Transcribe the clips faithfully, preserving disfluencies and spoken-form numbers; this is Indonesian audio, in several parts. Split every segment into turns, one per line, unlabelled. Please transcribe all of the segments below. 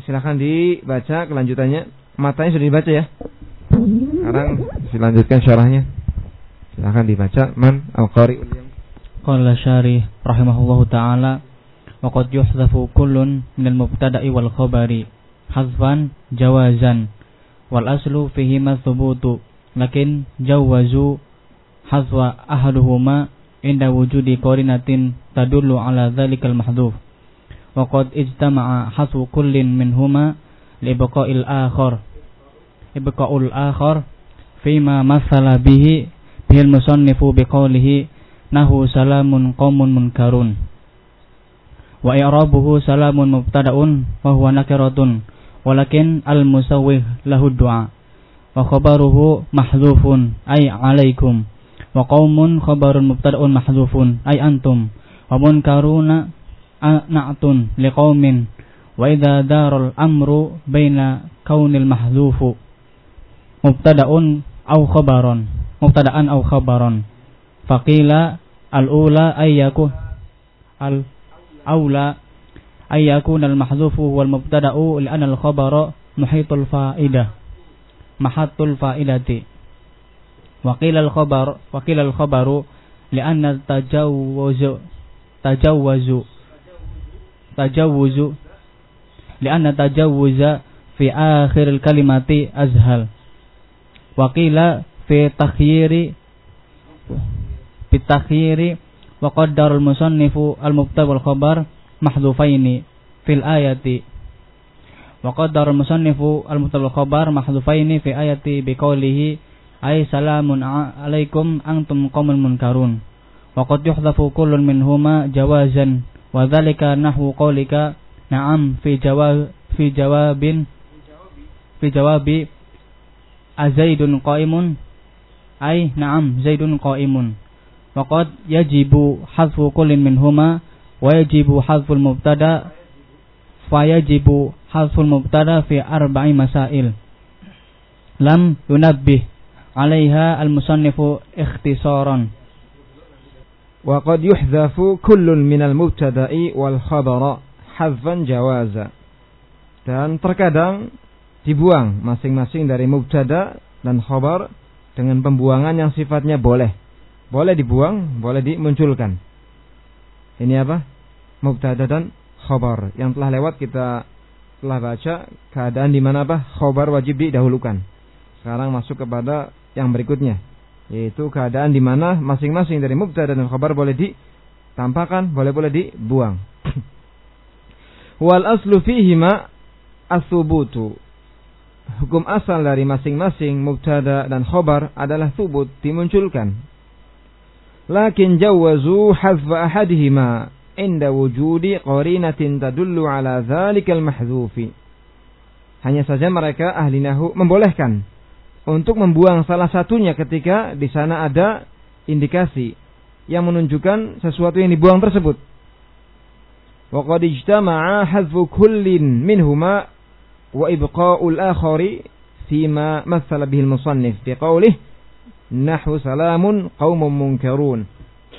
Silakan dibaca kelanjutannya. Matanya sudah dibaca ya. Sekarang dilanjutkan syarahnya. Silakan dibaca. Man al-qari'ul yawm.
Qala syarih rahimahullahu ta'ala wa qad yuhzafu kullun minal mubtada'i wal khabari hazfan jawazan wal aslu fihi ma thubutu lakin jawazu hazwa ahaduhuma inda wujudi qarinatin tadullu ala dhalikal mahdhuf wa qad ijtama'a hasbu kullin minhuma li ibqa'il akhar ibqa'ul akhar fima masala bihi bil musannifu biqaulihi nahu salamun qaumun munkarun wa i'rabuhu salamun mubtada'un wa huwa nakiratun walakin al musawwih lahu du'a wa khabaruhu mahdhufun ay alaikum wa qaumun khabarun mubtada'un mahdhufun ay antum wa munkaruna na'tun liqaumin wa idza daral amru baina kaunil mahdhufu mubtada'un aw khabaron mubtada'an aw khabaron faqila al-ula ayyaku al-aula ayyakun al-mahdhufu wal mubtada'u li'anna al-khabara muhitul fa'idah mahatul fa'idati waqila al-khabar waqila al-khabaru li'anna tajawwuzu tajawwuzu tajawwuzu li'anna tajawwuza fi akhir al-kalimati azhal waqila fi takhyiri bitakhyiri wa qaddara al-musannifu al-mubtada wal khabar mahdhufaini fil ayati wa qaddara al-musannifu al-mubtada wal khabar mahdhufaini fi ayati biqaulihi ay salamun alaikum antum qaumul munkarun wa qad yuhdhafu kullun minhuma jawazan wa dhalika nahwu qaulika na'am fi jawab fi jawabin fi jawabi azaidun qaimun ay na'am zaidun qaimun waqad yajibu hadfu kullin minhuma wa yajibu hadful mubtada fa yajibu hadful mubtada fi arba'i masail lam yunabbih 'alaiha al-musannifu ikhtisaran
wa qad yuhdhafu kullun minal mubtada'i wal khabara hadfan jawaza dan terkadang dibuang masing-masing dari mubtada dan khabar dengan pembuangan yang sifatnya boleh. Boleh dibuang, boleh dimunculkan. Ini apa? Mubtada dan khabar. Yang telah lewat kita telah baca keadaan di mana apa? Khabar wajib didahulukan. Sekarang masuk kepada yang berikutnya, yaitu keadaan di mana masing-masing dari mubtada dan khabar boleh ditampakkan, boleh-boleh dibuang. Wal aslu fihima as-subutu. Hukum asal dari masing-masing mubtada dan khabar adalah thubut, dimunculkan. Lakin jawazu hazfa ahadihima inda wujudi qarinatin tadullu ala dhalikal mahdhufi. Hanya saja mereka ahli nahwu membolehkan untuk membuang salah satunya ketika di sana ada indikasi yang menunjukkan sesuatu yang dibuang tersebut. Wa qad ijtama'a hazfu kullin minhuma wa ibqa'ul akhari fima mathala bihi al-musannif bi qawlihi nahwu salamun qaumun munkarun.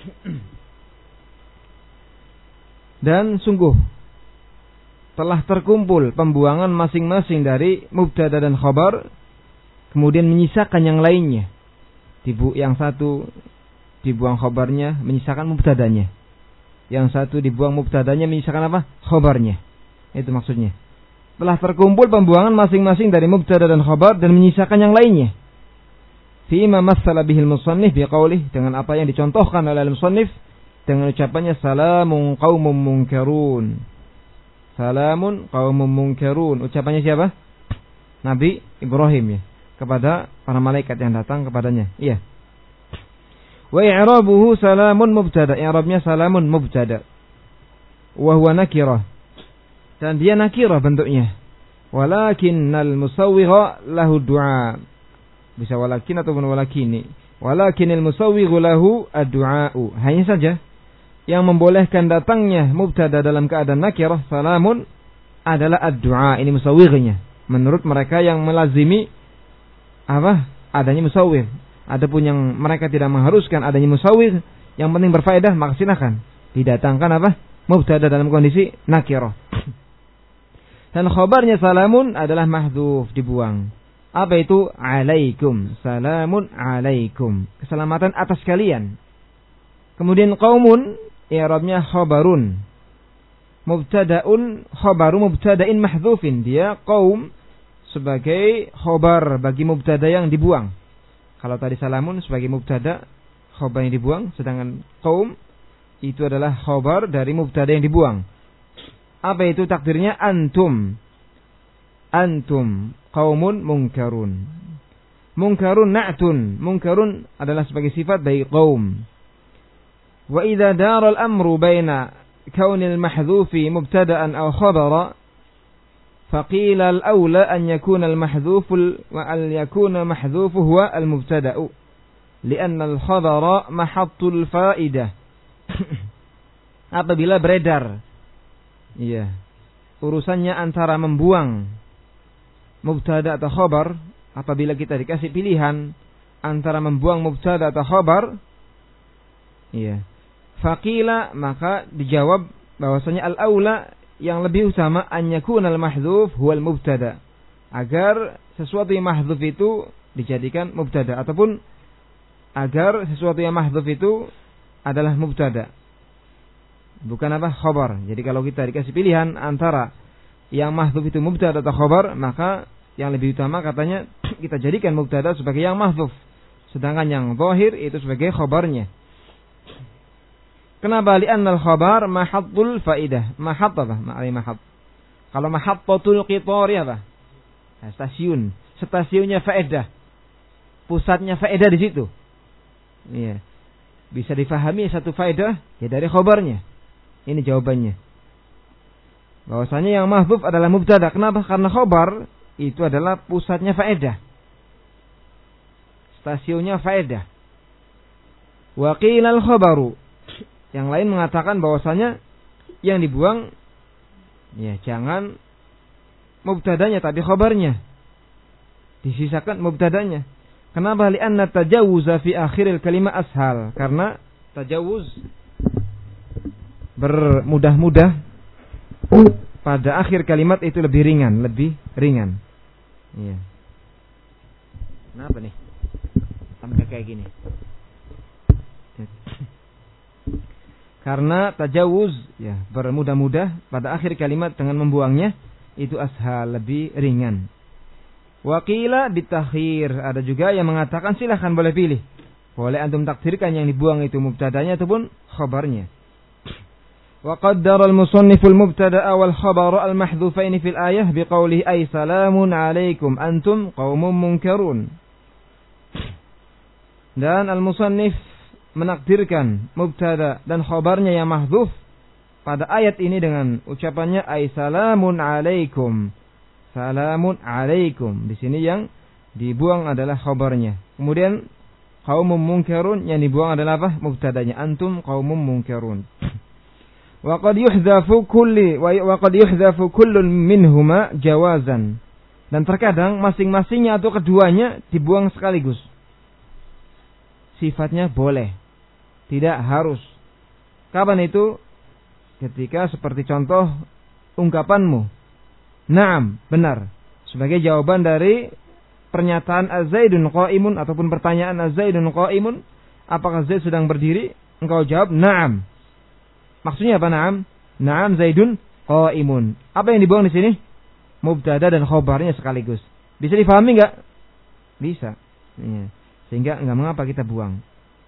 Dan sungguh telah terkumpul pembuangan masing-masing dari mubtada dan khabar, kemudian menyisakan yang lainnya. Dibu yang satu dibuang khabarnya, menyisakan mubtadanya. Yang satu dibuang mubtadanya, menyisakan apa? Khabarnya. Itu maksudnya. Telah terkumpul pembuangan masing-masing dari mubtada dan khabar dan menyisakan yang lainnya. Fima massala bihil musannif biqaulih, dengan apa yang dicontohkan oleh al-musannif dengan ucapannya salamun qaumun munkarun. Salamun qaumun munkarun. Ucapannya siapa? Nabi Ibrahim ya, kepada para malaikat yang datang kepadanya. Iya. Wa i'rabuhu salamun mubtada. I'rabnya salamun mubtada. Wa huwa nakirah. Dan dia nakirah bentuknya. Walakinnal musawwigha lahu du'a. Bisa walakin ataupun walakini. Walakinil musawwighu lahu ad-du'a'u. Hanya saja yang membolehkan datangnya mubtada dalam keadaan nakirah salamun adalah ad-du'a. Ini musawwighnya. Menurut mereka yang melazimi apa? Adanya musawwigh. Adapun yang mereka tidak mengharuskan adanya musawwigh, yang penting berfaedah, maka silakan didatangkan apa? Mubtada dalam kondisi nakirah. Dan khabarnya salamun adalah mahdzuf, dibuang. Apa itu? Alaikum. Salamun alaikum. Keselamatan atas kalian. Kemudian qaumun, i'rabnya khabarun. Mubtada'un khabaru mubtada'in mahdzufin. Dia qaum sebagai khabar bagi mubtada yang dibuang. Kalau tadi salamun sebagai mubtada, khabar yang dibuang, sedangkan qaum itu adalah khabar dari mubtada yang dibuang. Apa itu takdirnya? Antum. Antum qaumun munkarun. Munkarun na'tun. Munkarun adalah sebagai sifat bagi qaum. Wa idza dara al-amru baina kaunil mahdhufi mubtada'an aw khabara faqila al-awla an yakuna al-mahdhufu wa an yakuna mahdhufu huwa al-mubtada'u li'anna al-khabara mahattul fa'idah. Apabila beredar, iya, urusannya antara membuang mubtada atau khabar, apabila kita dikasih pilihan antara membuang mubtada atau khabar, iya, faqila, maka dijawab bahwasanya al-aula, yang lebih utama, an yakuna al-mahdhuf huwal mubtada, agar sesuatu yang mahdhuf itu dijadikan mubtada, ataupun agar sesuatu yang mahdhuf itu adalah mubtada, bukan apa? Khabar. Jadi kalau kita dikasih pilihan antara yang mahdhuf itu mubtada atau khabar, maka yang lebih utama katanya kita jadikan mubtada sebagai yang mahdhuf, sedangkan yang zahir itu sebagai khabarnya. Kenapa? Li'annal khabar mahattul faidah. Mahat apa? Ma'ani mahat. Kalau mahattatul qitari apa? Nah, stasiun. Stasiunnya faedah. Pusatnya faedah di situ. Iya. Bisa difahami satu faedah ya dari khabarnya. Ini jawabannya. Bahwasanya yang mahdzuf adalah mubtada. Kenapa? Karena khabar itu adalah pusatnya faedah. Stasiunnya faedah. Wa qila al-khabaru. Yang lain mengatakan bahwasanya yang dibuang ya jangan mubtadanya tapi khabarnya. Disisakan mubtadanya. Kenapa? Li'anna tajawuza fi akhiril kalimah ashal. Karena tajawuz bermudah-mudah pada akhir kalimat itu lebih ringan, lebih ringan. Iya. Kenapa nih? Sampai kayak gini. Karena tajawuz ya bermudah-mudah pada akhir kalimat dengan membuangnya itu ashal, lebih ringan. Waqila bitakhir, ada juga yang mengatakan silahkan boleh pilih. Boleh antum takdirkan yang dibuang itu mubtadanya ataupun khabarnya. Wa qaddara al-musannif al-mubtada'a wal khabara al-mahdhufain fil ayah biqoulihi ay salamun 'alaikum antum qaumun munkarun. Dan al-musannif menakdirkan mubtada dan khabarnya yang mahdhuf pada ayat ini dengan ucapannya ay salamun 'alaikum. Salamun alaikum. Di sini yang dibuang adalah khabarnya. Kemudian qaumun munkarun yang dibuang adalah apa? Mubtadanya. Antum qaumun munkarun. Wa qad yuhdhafu kulli wa qad yuhdhafu kullun minhuma jawazan. Dan terkadang masing-masingnya atau keduanya dibuang sekaligus. Sifatnya boleh, tidak harus. Kapan itu? Ketika seperti contoh ungkapanmu Naam, benar. Sebagai jawaban dari pernyataan Az-Zaidun qa'imun ataupun pertanyaan Az-Zaidun qa'imun, apakah Zaid sedang berdiri? Engkau jawab naam. Maksudnya apa naam? Naam Zaidun qa'imun. Apa yang dibuang di sini? Mubtada dan khabarnya sekaligus. Bisa difahami enggak? Bisa. Ya. Sehingga enggak mengapa kita buang.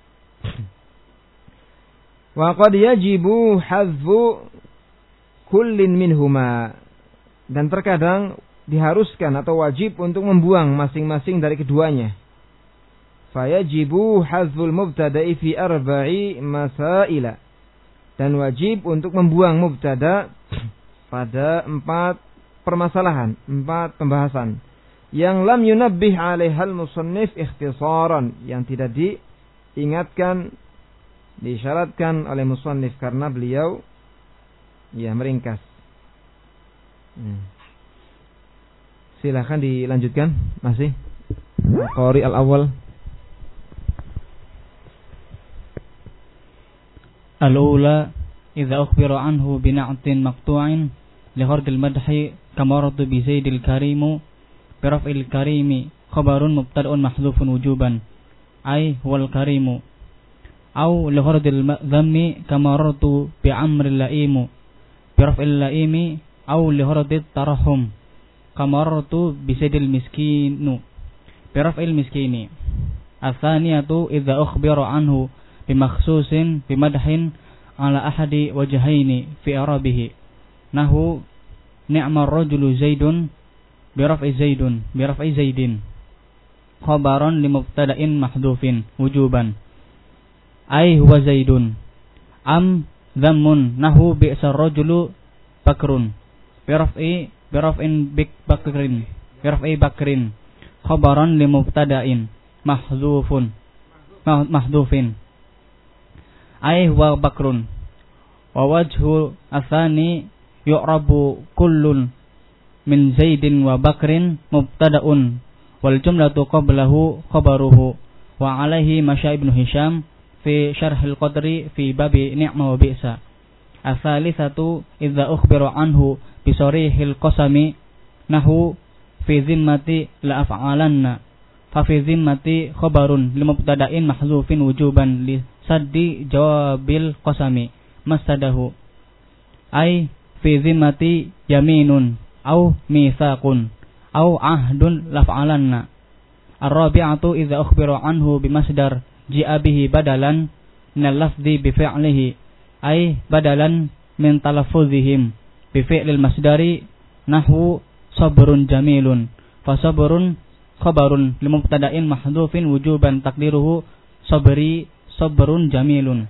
Wa qad yajibu hadzfu kullin minhuma. Dan terkadang diharuskan atau wajib untuk membuang masing-masing dari keduanya. Fayajibu hadzful mubtada'i fi arba'i masaila. Dan wajib untuk membuang mubtada pada empat permasalahan, empat pembahasan. Yang lam yunabbih 'alaihal musannif ikhtisaran, yang tidak diingatkan, disyaratkan oleh musannif karena beliau ya meringkas. Hmm. Silakan dilanjutkan masih Qari al-awwal.
Al-ula idza ukhbira anhu bina'tin maqtu'in li ghardil madhi kamaratu bi Zaidil karimu bi raf'il karimi khabarun mubtada'un mahdhufun wujuban ay wal karimu aw li gharadil dhammi kamaratu bi amril laimu bi raf'il laimi aw li gharadit tarahum kamaratu bi Zaidil miskinu bi raf'il miskini. Atsaniyatu idza ukhbira anhu bi makhsusin bi madhin ala ahadi wajhaini fi arabihi nahu ni'mar rajulu Zaidun bi raf'i Zaidun bi raf'i Zaidin khabaran li mubtada'in mahdhufin wujuban ay huwa Zaidun am dhammun nahu bi'sar rajulu Bakrun bi raf'i bi raf'in bik Bakrin bi raf'i Bakrin khabaran li mubtada'in mahdhufun mahdhufin ay huwa Bakrun wa wajhu atsani yu'rabu kullun min Zaidin wa Bakrin mubtada'un wal jumlatu qablahu khabaruhu wa alaihi masya Ibnu Hisham fi syarhil qadri fi babi ni'ma wa bi'sa. Ats-tsalitsatu idza ukhbira anhu bi sarihil qasami nahu fi zimmati la af'alanna fa fi zimmati khabarun li mubtada'in mahdzufin wujuban li saddi jawabil qasami masadahu ay fi zimmati yaminun au mitsaqun au ahdun laf'alanna. Ar-rabi'atu idza ukhbira anhu bi masdar ji'a bihi badalan min al-lafzi bi fi'lihi ay badalan min talaffuzihim bi fi'lil masdari nahwu sabrun jamilun fa sabrun khabarun li mubtada'in mahdhufin wujuban taqdiruhu sabri sabrun jamilun.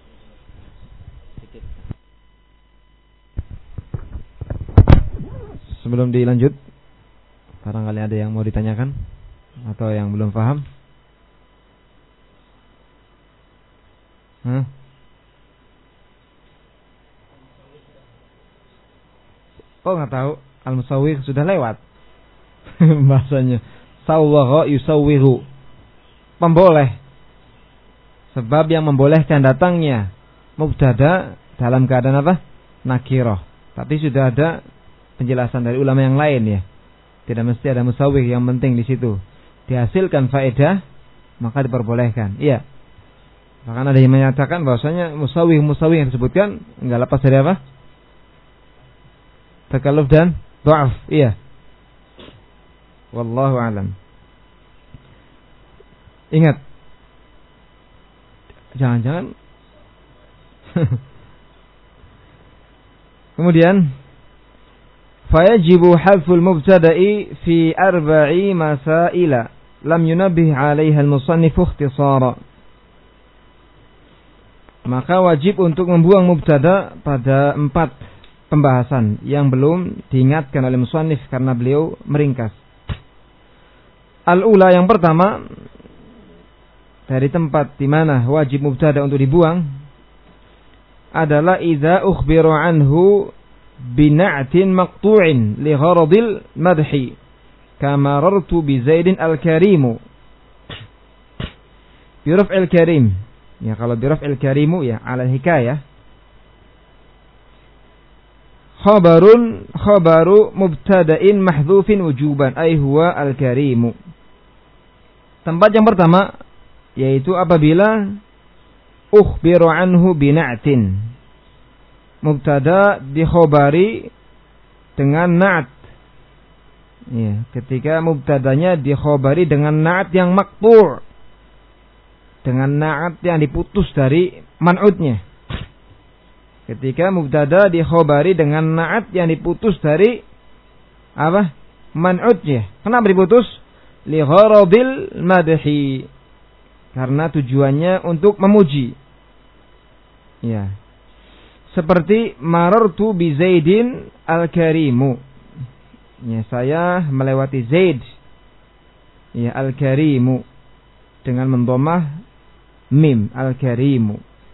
Sebelum dilanjut, barangkali ada yang mau ditanyakan atau yang belum paham? Hah? Oh, nggak tahu. Al-musawwir sudah lewat bahasanya. Sawwagha yusawwiru, pemboleh. Sebab yang membolehkan datangnya mubtada dalam keadaan apa? Nakirah. Tapi sudah ada penjelasan dari ulama yang lain ya. Tidak mesti ada musawwir, yang penting di situ dihasilkan faedah maka diperbolehkan. Iya. Bahkan ada yang menyatakan bahwasanya musawwir musawwir yang disebutkan enggak lepas dari apa? Takalluf dan dha'af. Iya. Wallahu a'lam. Ingat, jangan-jangan kemudian fayajibu hadful mubtada'i fi arba'i masaila lam yunabbih 'alaiha al-musannif ikhtisara. Maka wajib untuk membuang mubtada pada empat pembahasan yang belum diingatkan oleh musannif karena beliau meringkas. Al-ula, yang pertama, dari tempat di mana wajib mubtada untuk dibuang adalah idza ukhbiru anhu bina'tin maqtu'in li gharadil madhi kama rartu bi Zaidin al-karimu bi raf'il karim. Ya, kalau bi raf'il karimu ya ala hikayah. Khabarun khabaru mubtada'in mahdhufin wujuban ay huwa al-karimu. Tempat yang pertama yaitu apabila ukhbiru anhu bina'tin, mubtada dikhobari dengan na'at. Ya, ketika mubtadanya dikhobari dengan na'at yang maqtu', dengan na'at yang diputus dari man'utnya. Ketika mubtada dikhobari dengan na'at yang diputus dari apa? Man'utnya. Kenapa diputus? Li gharadil madhi, karena tujuannya untuk memuji. Ya. Seperti marartu bi Zaidin al-karimu. Ya, saya melewati Zaid. Ya, al-karimu dengan mendhamah mim, al-karimu,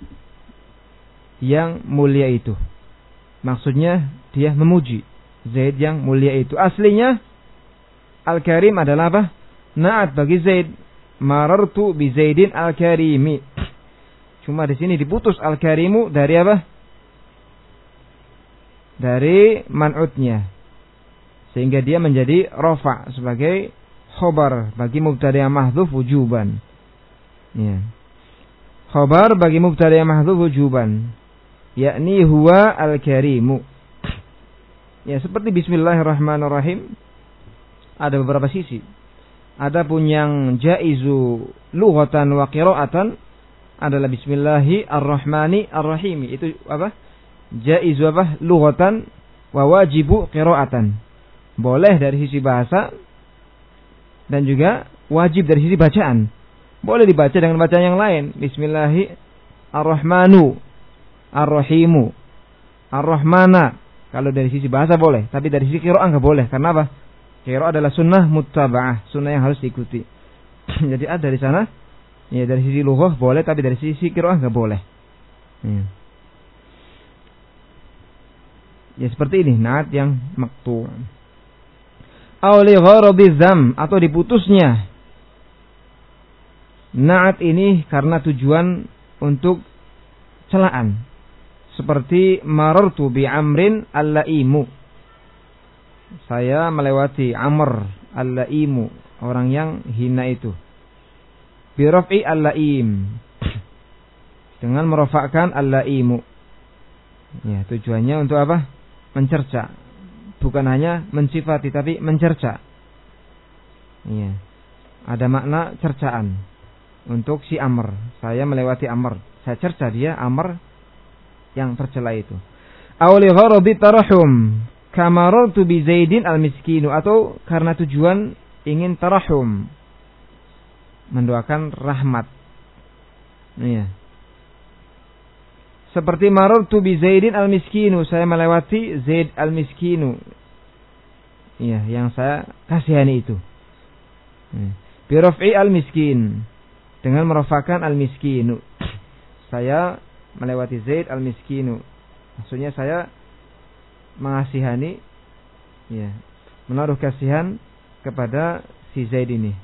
yang mulia itu. Maksudnya dia memuji Zaid yang mulia itu. Aslinya al-karim adalah apa? Na'at bagi Zaid. Marartu bi Zaidin al-karimi. Cuma di sini diputus al-karimu dari apa? Dari man'utnya. sehingga dia menjadi rafa sebagai khobar bagi mubtada yang mahdhuf wujuban. Ya. Khobar bagi mubtada yang mahdhuf wujuban, yakni huwa al-karimu. Ya, seperti bismillahirrahmanirrahim ada beberapa sisi. Adapun yang jaizu lughatan wa qira'atan adalah bismillahi ar-rahmani ar-rahim. Itu apa? Jaizu apa? Lughatan wa wajibu qira'atan. Boleh dari sisi bahasa dan juga wajib dari sisi bacaan. Boleh dibaca dengan bacaan yang lain. Bismillahi ar-rahmanu ar-rahimu ar-rahmana. Kalau dari sisi bahasa boleh, tapi dari sisi qira'ah enggak boleh. Karena apa? Qira'ah adalah sunnah muttaba'ah, sunnah yang harus diikuti. Jadi ada di sana, ya dari sisi lughah boleh, tapi dari sisi qira'ah enggak boleh. Ya. Ya seperti ini, naat yang maqtu'. Aw li gharabi dzam, atau diputusnya naat ini karena tujuan untuk celaan. Seperti marartu bi amrin al-laimu. Saya melewati Amr al-laimu, orang yang hina itu. Bi raf'i al-laim. Dengan merofakkan al-laimu. Ya, tujuannya untuk apa? Mencerca. Bukan hanya mensifati tapi mencerca. Ya. Ada makna cercaan untuk si Amr. Saya melewati Amr. Saya cerca dia Amr yang tercela itu. Aw li gharadi tarahum kamarartu bi Zaidin al-miskinu, atau karena tujuan ingin tarahum, mendoakan rahmat. Iya. Seperti marartu bi Zaidin al-miskinu, saya melewati Zaid al-miskinu. Iya, yang saya kasihani itu. Bi raf'i al-miskin, dengan merofakkan al-miskinu. Saya melewati Zaid al-miskinu. Maksudnya saya mengasihani, ya, menaruh kasihan kepada si Zaid ini.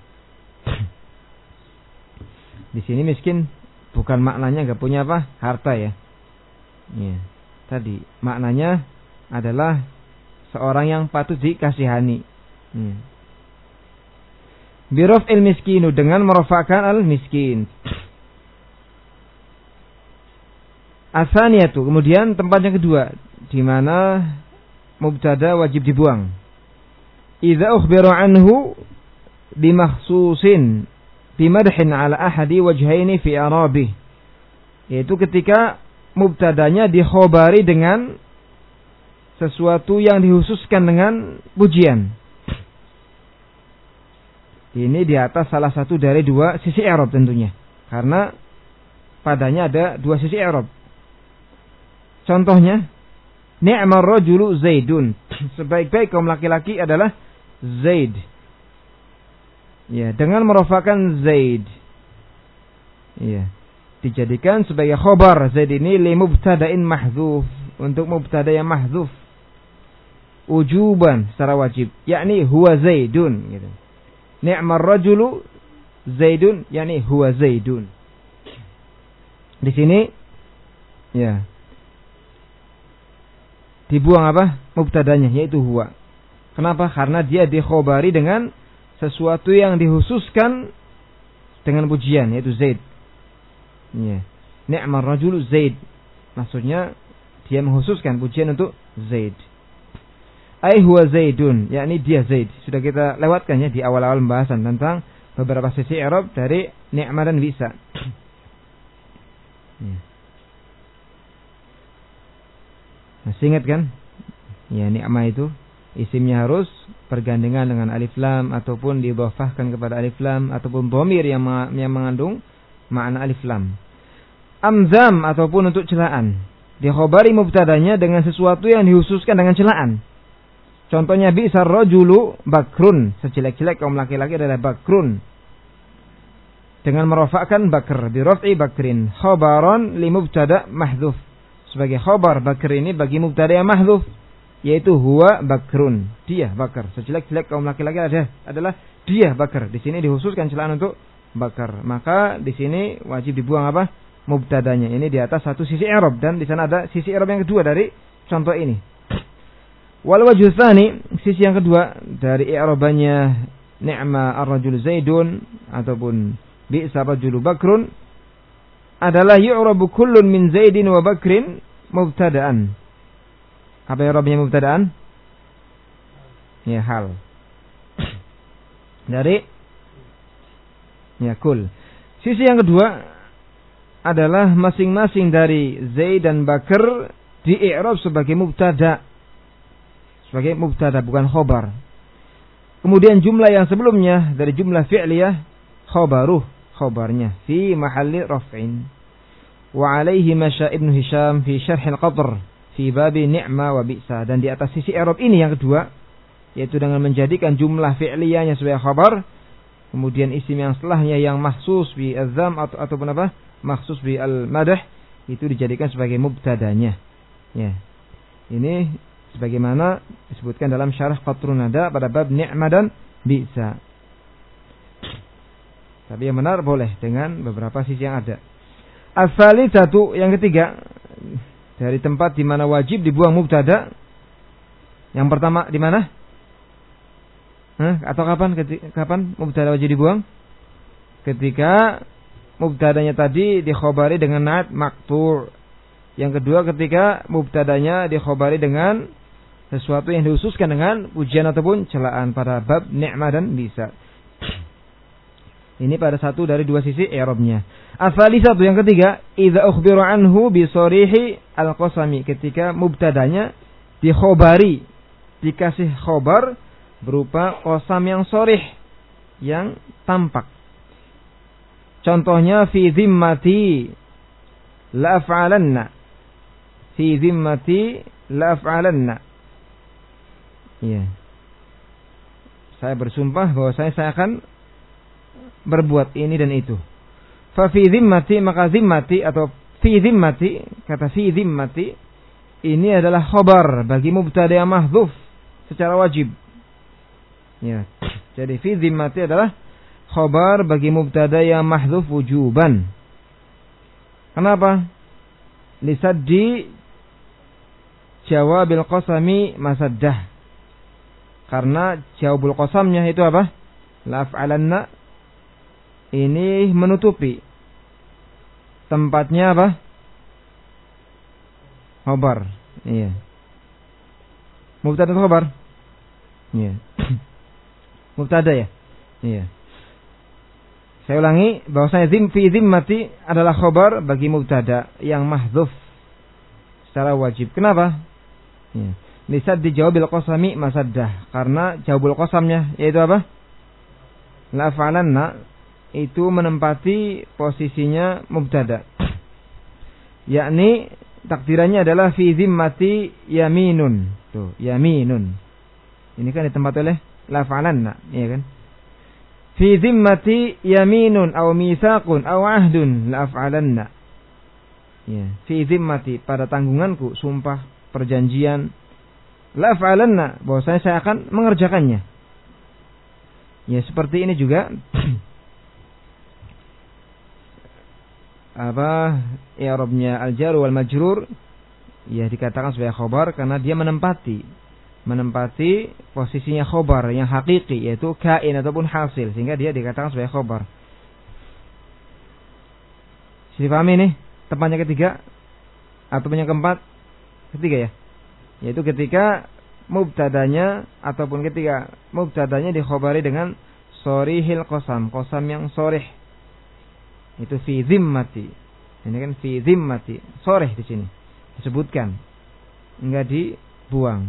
Di sini miskin bukan maknanya enggak punya apa? Harta ya. Ya. Tadi maknanya adalah seorang yang patut dikasihani. Ya. Bi raf'il miskinu, dengan merofakkan al-miskin. Asaniyatu, kemudian tempat yang kedua di mana mubtada wajib dibuang. Idza ukhbira anhu bimakhsusin bimadhin ala ahadi wajhaini fi arabi, yaitu ketika mubtadanya dikhobari dengan sesuatu yang dikhususkan dengan pujian. Ini di atas salah satu dari dua sisi i'rab tentunya, karena padanya ada dua sisi i'rab. Contohnya, ni'mar rajulu Zaidun. Sebaik-baik kaum laki-laki adalah Zaid. Ya, dengan merofakkan Zaid. Ya, dijadikan sebagai khobar. Zaid ini li mubtada'in mahdzuf, untuk mubtada yang mahdzuf. Ujuban secara wajib, yakni huwa Zaidun gitu. Ni'mar rajulu Zaidun, yakni huwa Zaidun. Di sini ya dibuang apa? Mubtadanya, yaitu huwa. Kenapa? Karena dia dikhobari dengan sesuatu yang dikhususkan dengan pujian, yaitu Zaid. Ya. Ni'mar rajulu Zaid. Maksudnya dia mengkhususkan pujian untuk Zaid. Ai huwa Zaidun, yakni dia Zaid. Sudah kita lewatkan ya di awal-awal pembahasan tentang beberapa sisi i'rab dari ni'mah dan bisa. Ya. Masih ingat kan? Ya, ni'mah itu isimnya harus bergandengan dengan alif lam, ataupun didhofahkan kepada alif lam, ataupun dhamir yang, yang mengandung makna alif lam. Amzam, ataupun untuk celaan, dikhobari mubtadanya dengan sesuatu yang dikhususkan dengan celaan. Contohnya bi'sar rajulu bakrun, sejelek-jelek kaum laki-laki adalah bakrun, dengan merofakkan bakr bi raf'i bakrin khobaron li mubtada mahdzuf, sebagai khobar bakr ini bagi mubtada yang mahdzuf, yaitu huwa bakrun, dia bakar. Sejelek-jelek kaum laki-laki ada adalah dia bakar. Di sini dikhususkan celaan untuk bakar. Maka di sini wajib dibuang apa? Mubtadanya. Ini di atas satu sisi i'rab, dan di sana ada sisi i'rab yang kedua dari contoh ini. Wal wajhu tsani, sisi yang kedua dari i'rabannya ni'ma ar-rajulu Zaidun ataupun bi'sa ar-rajulu Bakrun adalah yu'rabu kullun min Zaidin wa Bakrin mubtada'an. Apa i'rabnya mubtada'an? Ya, hal. Dari ya kul. Sisi yang kedua adalah masing-masing dari Zaid dan Bakr di i'rab sebagai mubtada. Sebagai mubtada bukan khobar. Kemudian jumlah yang sebelumnya dari jumlah fi'liyah khobaruh, khobarnya fi mahalli raf'in. Wa alaihi masya Ibnu Hisham fi syarh al-qadr fi babi ni'ma wa bi'sa. Dan di atas sisi i'rab ini yang kedua, yaitu dengan menjadikan jumlah fi'liyahnya sebagai khabar, kemudian isim yang setelahnya yang mahsus bi azam atau ataupun apa? Mahsus bi al-madah itu dijadikan sebagai mubtadanya. Ya. Ini sebagaimana disebutkan dalam syarah Qatrun Nada pada bab ni'ma dan bi'sa. Tapi yang benar boleh dengan beberapa sisi yang ada. As-salisatu, yang ketiga dari tempat di mana wajib dibuang mubtada. Yang pertama di mana? Hah? Atau kapan kapan mubtada wajib dibuang? Ketika mubtadanya tadi dikhobari dengan na'at maqtu'. Yang kedua ketika mubtadanya dikhobari dengan sesuatu yang dihususkan dengan pujian ataupun celaan pada bab ni'mah dan bisa. Ini pada satu dari dua sisi i'rabnya. As-salisatu, yang ketiga, idza ukhbira anhu bi sharihi al-qasami, ketika mubtadanya dikhobari, dikasih khobar berupa qasam yang sharih, yang tampak. Contohnya fi zimmati la af'alanna. Fi zimmati la af'alanna. Iya. Saya bersumpah bahwa saya, saya akan berbuat ini dan itu. Fa fi zimmati, maka zimmati atau fi zimmati, kata fi zimmati ini adalah khabar bagi mubtada yang mahdzuf secara wajib. Ya. Jadi fi zimmati adalah khabar bagi mubtada yang mahdzuf wujuban. Kenapa? Lisaddi jawabil qasami masaddah. Karena jawabul qasamnya itu apa? La af'alanna ini menutupi tempatnya apa? Khabar. Iya. Mubtada atau khabar? Iya. Mubtada ya? Iya. Saya ulangi bahwasanya zim fi zimmati adalah khabar bagi mubtada yang mahdzuf secara wajib. Kenapa? Ya. Lisad dijawabil qasami masaddah, karena jawabul qasamnya yaitu apa? La fa'alanna itu menempati posisinya mubtada. Yakni takdirannya adalah fi zimmati yaminun. Tuh, yaminun. Ini kan ditempati oleh la fa'alanna, iya kan? Fi zimmati yaminun aw mitsaqun aw ahdun la af'alanna. Ya, fi zimmati pada tanggunganku sumpah perjanjian la af'alanna bahwasanya saya akan mengerjakannya. Ya, seperti ini juga apa i'rabnya al-jar wal majrur ya dikatakan sebagai khabar karena dia menempati menempati posisinya khobar yang hakiki yaitu kain ataupun hasil sehingga dia dikatakan sebagai khobar. Sudah paham ini? Tempatnya ketiga atau yang keempat? Ketiga ya. Yaitu ketika mubtadanya ataupun ketika mubtadanya dikhobari dengan sharihil qasam, qasam yang sharih. Itu fi zimmati. Ini kan fi zimmati, sharih di sini disebutkan. Enggak dibuang.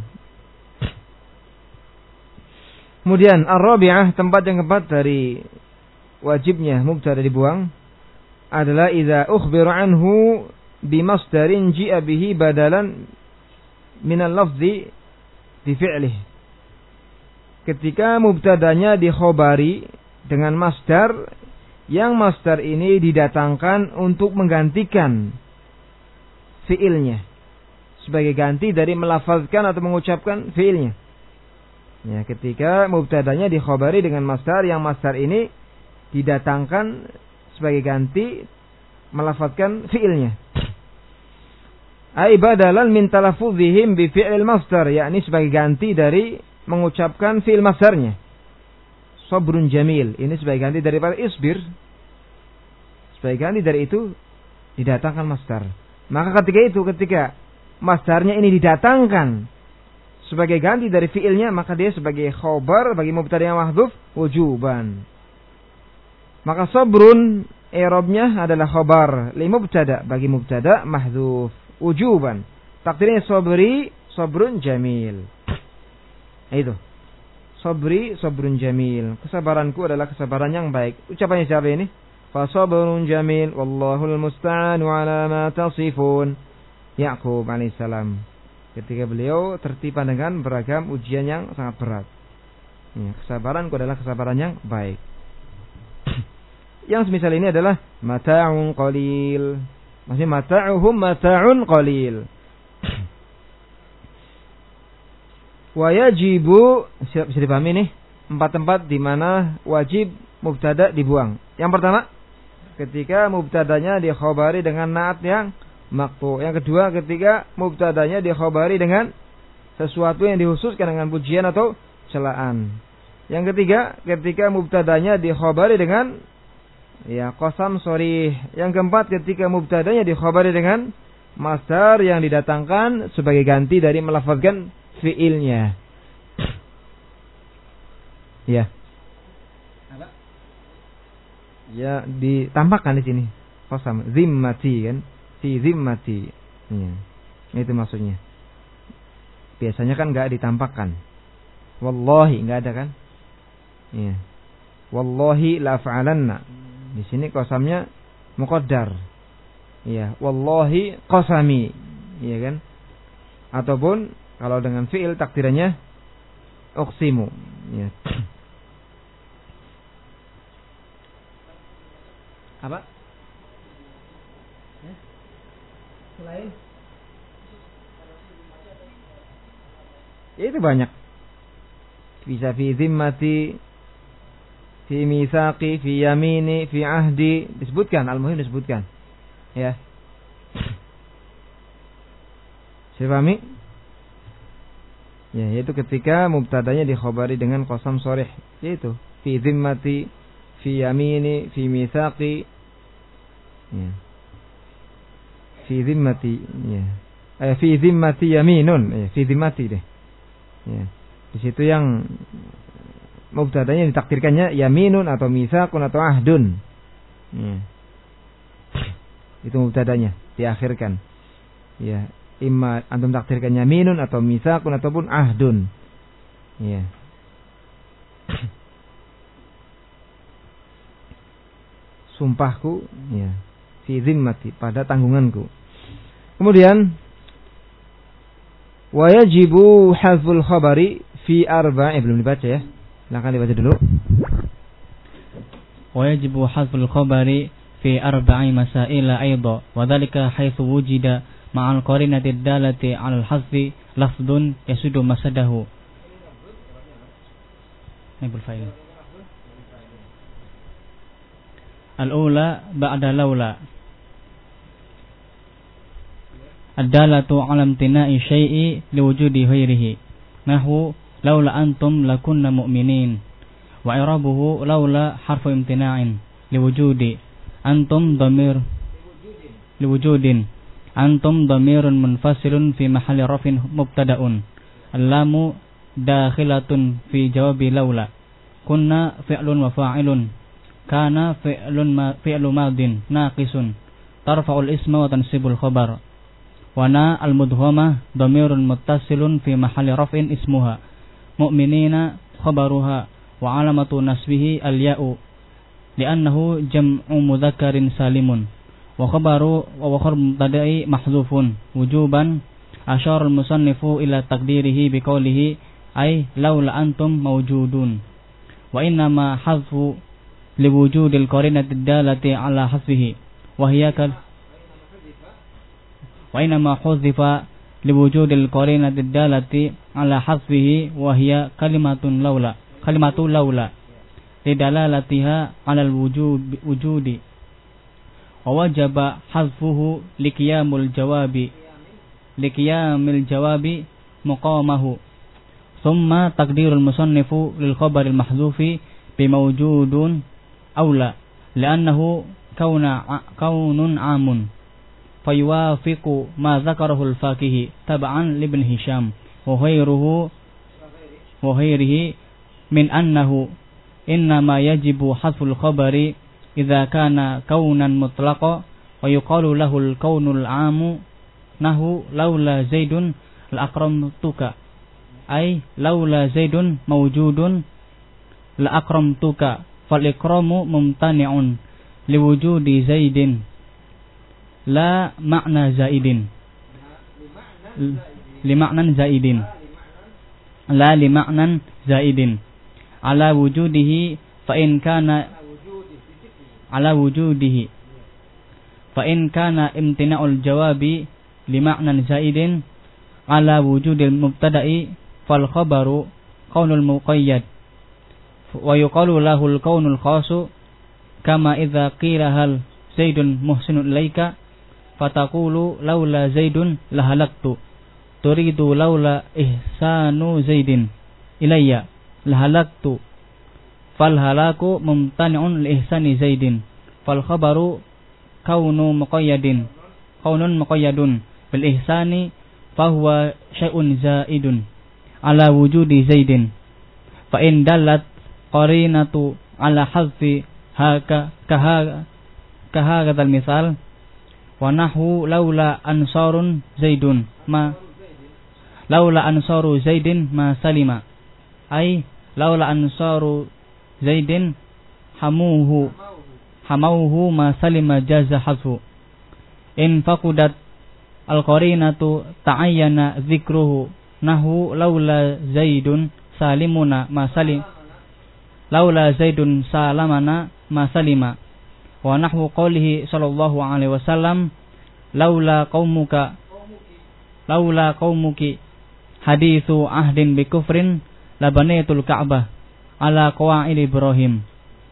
Kemudian ar-rabi'ah, tempat yang keempat dari wajibnya mubtada dibuang adalah idza ukhbira anhu bimasdarin ji'a bihi badalan minal lafzi bi fi'lihi. Ketika mubtadanya dikhobari dengan masdar yang masdar ini didatangkan untuk menggantikan fi'ilnya sebagai ganti dari melafazkan atau mengucapkan fi'ilnya. Ya, ketika mubtadanya dikhobari dengan masdar yang masdar ini didatangkan sebagai ganti melafazkan fi'ilnya. Ai badalan min talaffuzihim bi fi'il masdar, yakni sebagai ganti dari mengucapkan fi'il masdarnya. Sabrun jamil, ini sebagai ganti daripada isbir. Sebagai ganti dari itu didatangkan masdar. Maka ketika itu, ketika masdarnya ini didatangkan sebagai ganti dari fi'ilnya, maka dia sebagai khobar bagi mubtada yang mahdhuf wujuban. Maka sabrun i'rabnya adalah khobar li mubtada bagi mubtada mahdhuf wujuban. Takdirnya sabri sabrun jamil. Itu. Sabri sabrun jamil. Kesabaranku adalah kesabaran yang baik. Ucapannya siapa ini? Fa sabrun jamil wallahul musta'anu ala ma tasifun. Yaqub alaihissalam. Ketika beliau tertimpa dengan beragam ujian yang sangat berat. Ya, kesabaranku adalah kesabaran yang baik. Yang semisal ini adalah mata'un qalil. Maksudnya mata'uhum mata'un qalil. Wa yajibu, bisa dipahami nih, empat tempat di mana wajib mubtada dibuang. Yang pertama, ketika mubtadanya dikhobari dengan naat yang maqtu. Yang kedua, ketika mubtadanya dikhobari dengan sesuatu yang dikhususkan dengan pujian atau celaan. Yang ketiga, ketika mubtadanya dikhobari dengan ya qasam sharih. Yang keempat, ketika mubtadanya dikhobari dengan masdar yang didatangkan sebagai ganti dari melafazkan fiilnya. Ya. Apa? Ya, ditampakkan di sini. Qasam zimmati kan? Fi zimmati. Ya. Itu maksudnya. Biasanya kan enggak ditampakkan. Wallahi enggak ada kan? Ya. Wallahi la fa'alanna. Di sini qasamnya muqaddar. Ya, wallahi qasami. Iya kan? Ataupun kalau dengan fi'il takdirannya uqsimu. Ya. Apa? Ya? Selain ya, itu banyak. Bisa fi zimmati, fi mitsaqi, fi yamini, fi ahdi, disebutkan, al-muhim disebutkan. Ya. Saya pahami? Ya, yaitu ketika mubtadanya dikhobari dengan qasam sharih, yaitu fi zimmati, fi yamini, fi mitsaqi. Ya. Fi zimmati, ya. Eh, fi zimmati yaminun, ya, fi zimmati deh. Ya. Di situ yang mubtadanya ditakdirkannya yaminun atau mitsaqun atau ahdun. Ya. Itu mubtadanya diakhirkan. Ya, imma antum takdirkan yaminun atau mitsaqun ataupun ahdun. Ya. Sumpahku, ya, fi zimmati, pada tanggunganku. Kemudian wa yajibu hadzful khabari fi arba'i, belum dibaca ya. Silakan dibaca dulu.
Wa yajibu hadzful khabari fi arba'i masaila aidha wa dhalika haitsu wujida ma'al qarinati dalati 'alal hasfi lafdhun yasudu masadahu. Naibul fa'il. Al-ula ba'da laula. Ad-dalatu 'ala imtina'i syai'i liwujudi ghairihi. Nahwu laula antum lakunna mu'minin. Wa i'rabuhu laula harfu imtina'in liwujudi. Antum dhamir liwujudin. Antum dhamirun munfasilun fi mahalli rafin mubtada'un. Al-lamu dakhilatun fi jawabi laula. Kunna fi'lun wa fa'ilun. Kana fi'lun ma fi'lu madin naqisun. Tarfa'ul isma wa tansibul khabar. Wa na al-mudghamah dhamirun muttasilun fi mahalli rafin ismuha. Mu'minina khabaruha wa alamatu nasbihi al-ya'u. Li'annahu jam'u mudzakkarin salimun. Wa khabaru wa khabar mubtada'i mahdzufun wujuban. Asyara al-musannifu ila taqdirihi biqaulihi ay laula antum mawjudun. Wa innama hadfu liwujudil qarinati dalati ala hasbihi wa hiya kal wa innama hudzifa liwujudil qarinati dalati ala hasbihi wa hiya kalimatun laula kalimatu laula lidalalatiha 'alal wujud wujudi wa wajaba hadfuhu liqiyamul jawabi liqiyamil jawabi muqamahu. Thumma taqdirul musannifu lil khabaril mahzufi bimawjudun aula li'annahu kauna kaunun amun fayuwafiqu ma dzakarahu al-faqihi tab'an li ibn Hisham wa ghairuhu wa ghairihi min annahu innama yajibu hasful khabari idza kana kaunan mutlaqa wa yuqalu lahu al-kaunul amu nahu laula zaidun la-akramtuka ay laula zaidun mawjudun la-akramtuka fal ikramu mumtani'un liwujudi zaidin la makna zaidin li maknan zaidin la li maknan zaidin ala wujudihi fa in kana ala wujudihi fa in kana imtina'ul jawabi li maknan zaidin ala wujudil mubtada'i fal khabaru qaulul muqayyad wa yuqalu lahu al qaunul khasu kama idza qila hal zaidun muhsinun ilaika fataqulu laula zaidun lahalaktu turidu laula ihsanu zaidin ilayya lahalaktu fal halaku mumtani'un li ihsani zaidin fal khabaru kaunu muqayyadin kaunun muqayyadun bil ihsani fahuwa syai'un zaidun ala wujudi zaidin fa in dallat qarinatu ala hadfi haka kaha kahadzal misal wa nahwu laula ansarun zaidun ma laula ansaru zaidin ma salima ay laula ansaru zaidin hamuhu hamauhu ma salima jaza hadfu in faqudat al-qarinatu ta'ayyana dzikruhu nahu laula zaidun salimuna ma salim laula zaidun salamana ma salima wa nahwu qawlihi sallallahu alaihi wasallam laula qaumuka laula qaumuki hadithu ahdin bi kufrin labanaitul ka'bah ala qawaid Ibrahim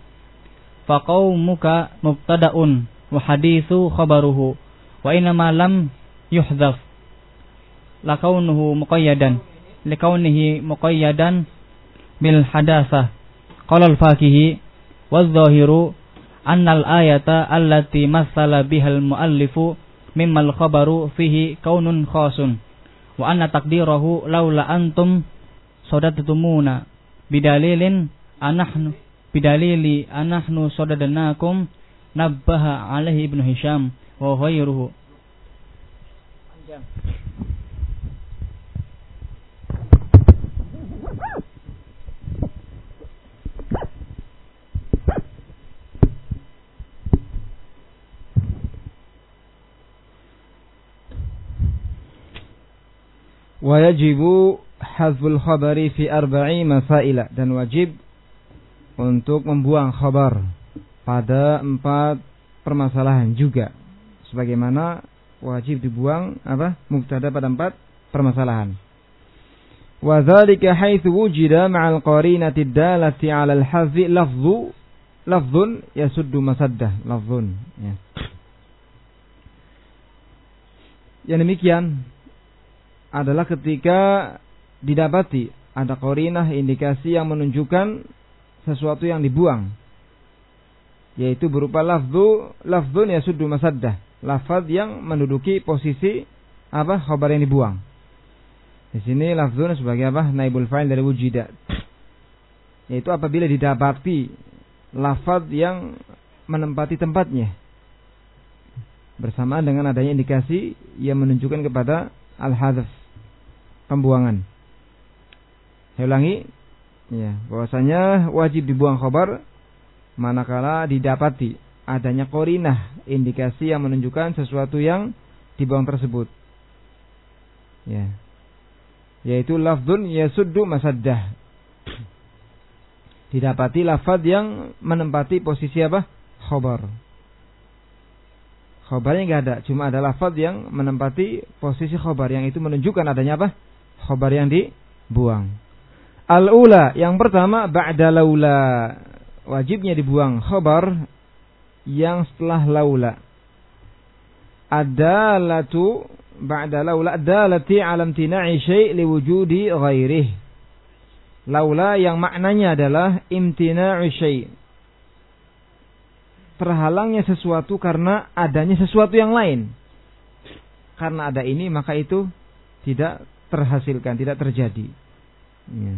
fa qaumuka mubtada'un wa hadithu khabaruhu wa inma lam yuhdhaf la kaunuhu muqayyadan li kaunihi muqayyadan bil hadatsah qala al-faqihi wadh-dhahiru annal ayata allati massala bihal muallifu mimmal khabaru fihi kaunun khasun wa anna taqdirahu laula antum sadadtumuna bidalilin anahnu bidalili anahnu sadadnakum nabbaha alaihi ibnu Hisham wa ghairuhu.
Wa yajibu hadzful khabari fi arba'i masaila, dan wajib untuk membuang khabar pada empat permasalahan juga, sebagaimana wajib dibuang apa mubtada pada empat permasalahan. Wa dzalika haitsu wujida ma'al qarinati dalati 'ala al-hazfi lafdhu lafdhun yasuddu masaddah lafdhun ya. Yang demikian adalah ketika didapati ada qarinah indikasi yang menunjukkan sesuatu yang dibuang, yaitu berupa lafdhu lafdhun yasuddu masaddah, lafaz yang menduduki posisi apa khabar yang dibuang. Di sini lafzun sebagai apa? Naibul fa'il dari wujida. Yaitu apabila didapati lafaz yang menempati tempatnya bersamaan dengan adanya indikasi yang menunjukkan kepada al-hadzf, pembuangan. Saya ulangi, ya, bahwasanya wajib dibuang khabar manakala didapati adanya qarinah, indikasi yang menunjukkan sesuatu yang dibuang tersebut. Ya. Yaitu lafdzun yasuddu masaddah. Didapati lafaz yang menempati posisi apa? Khabar. Khabarnya enggak ada, cuma ada lafaz yang menempati posisi khabar, yang itu menunjukkan adanya apa? Khabar yang dibuang. Al-ula, yang pertama ba'da laula. Wajibnya dibuang khabar yang setelah laula. Adalatu ba'da laula dalati 'ala imtina'i syai' liwujudi ghairihi. Laula yang maknanya adalah imtina'u syai', terhalangnya sesuatu karena adanya sesuatu yang lain. Karena ada ini maka itu tidak terhasilkan, tidak terjadi. Ya.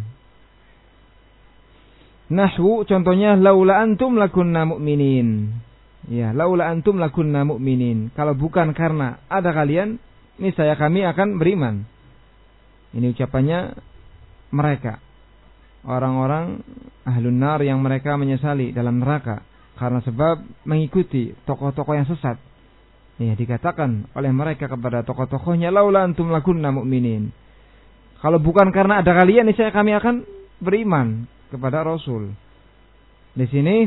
Nahwu contohnya laula antum lakunna mu'minin. Ya, laula antum lakunna mu'minin. Kalau bukan karena ada kalian, niscaya kami akan beriman. Ini ucapannya mereka, orang-orang ahlun nar yang mereka menyesali dalam neraka karena sebab mengikuti tokoh-tokoh yang sesat. Ya, dikatakan oleh mereka kepada tokoh-tokohnya, laula antum lakunna mu'minin. Kalau bukan karena ada kalian, niscaya kami akan beriman kepada Rasul. Di sini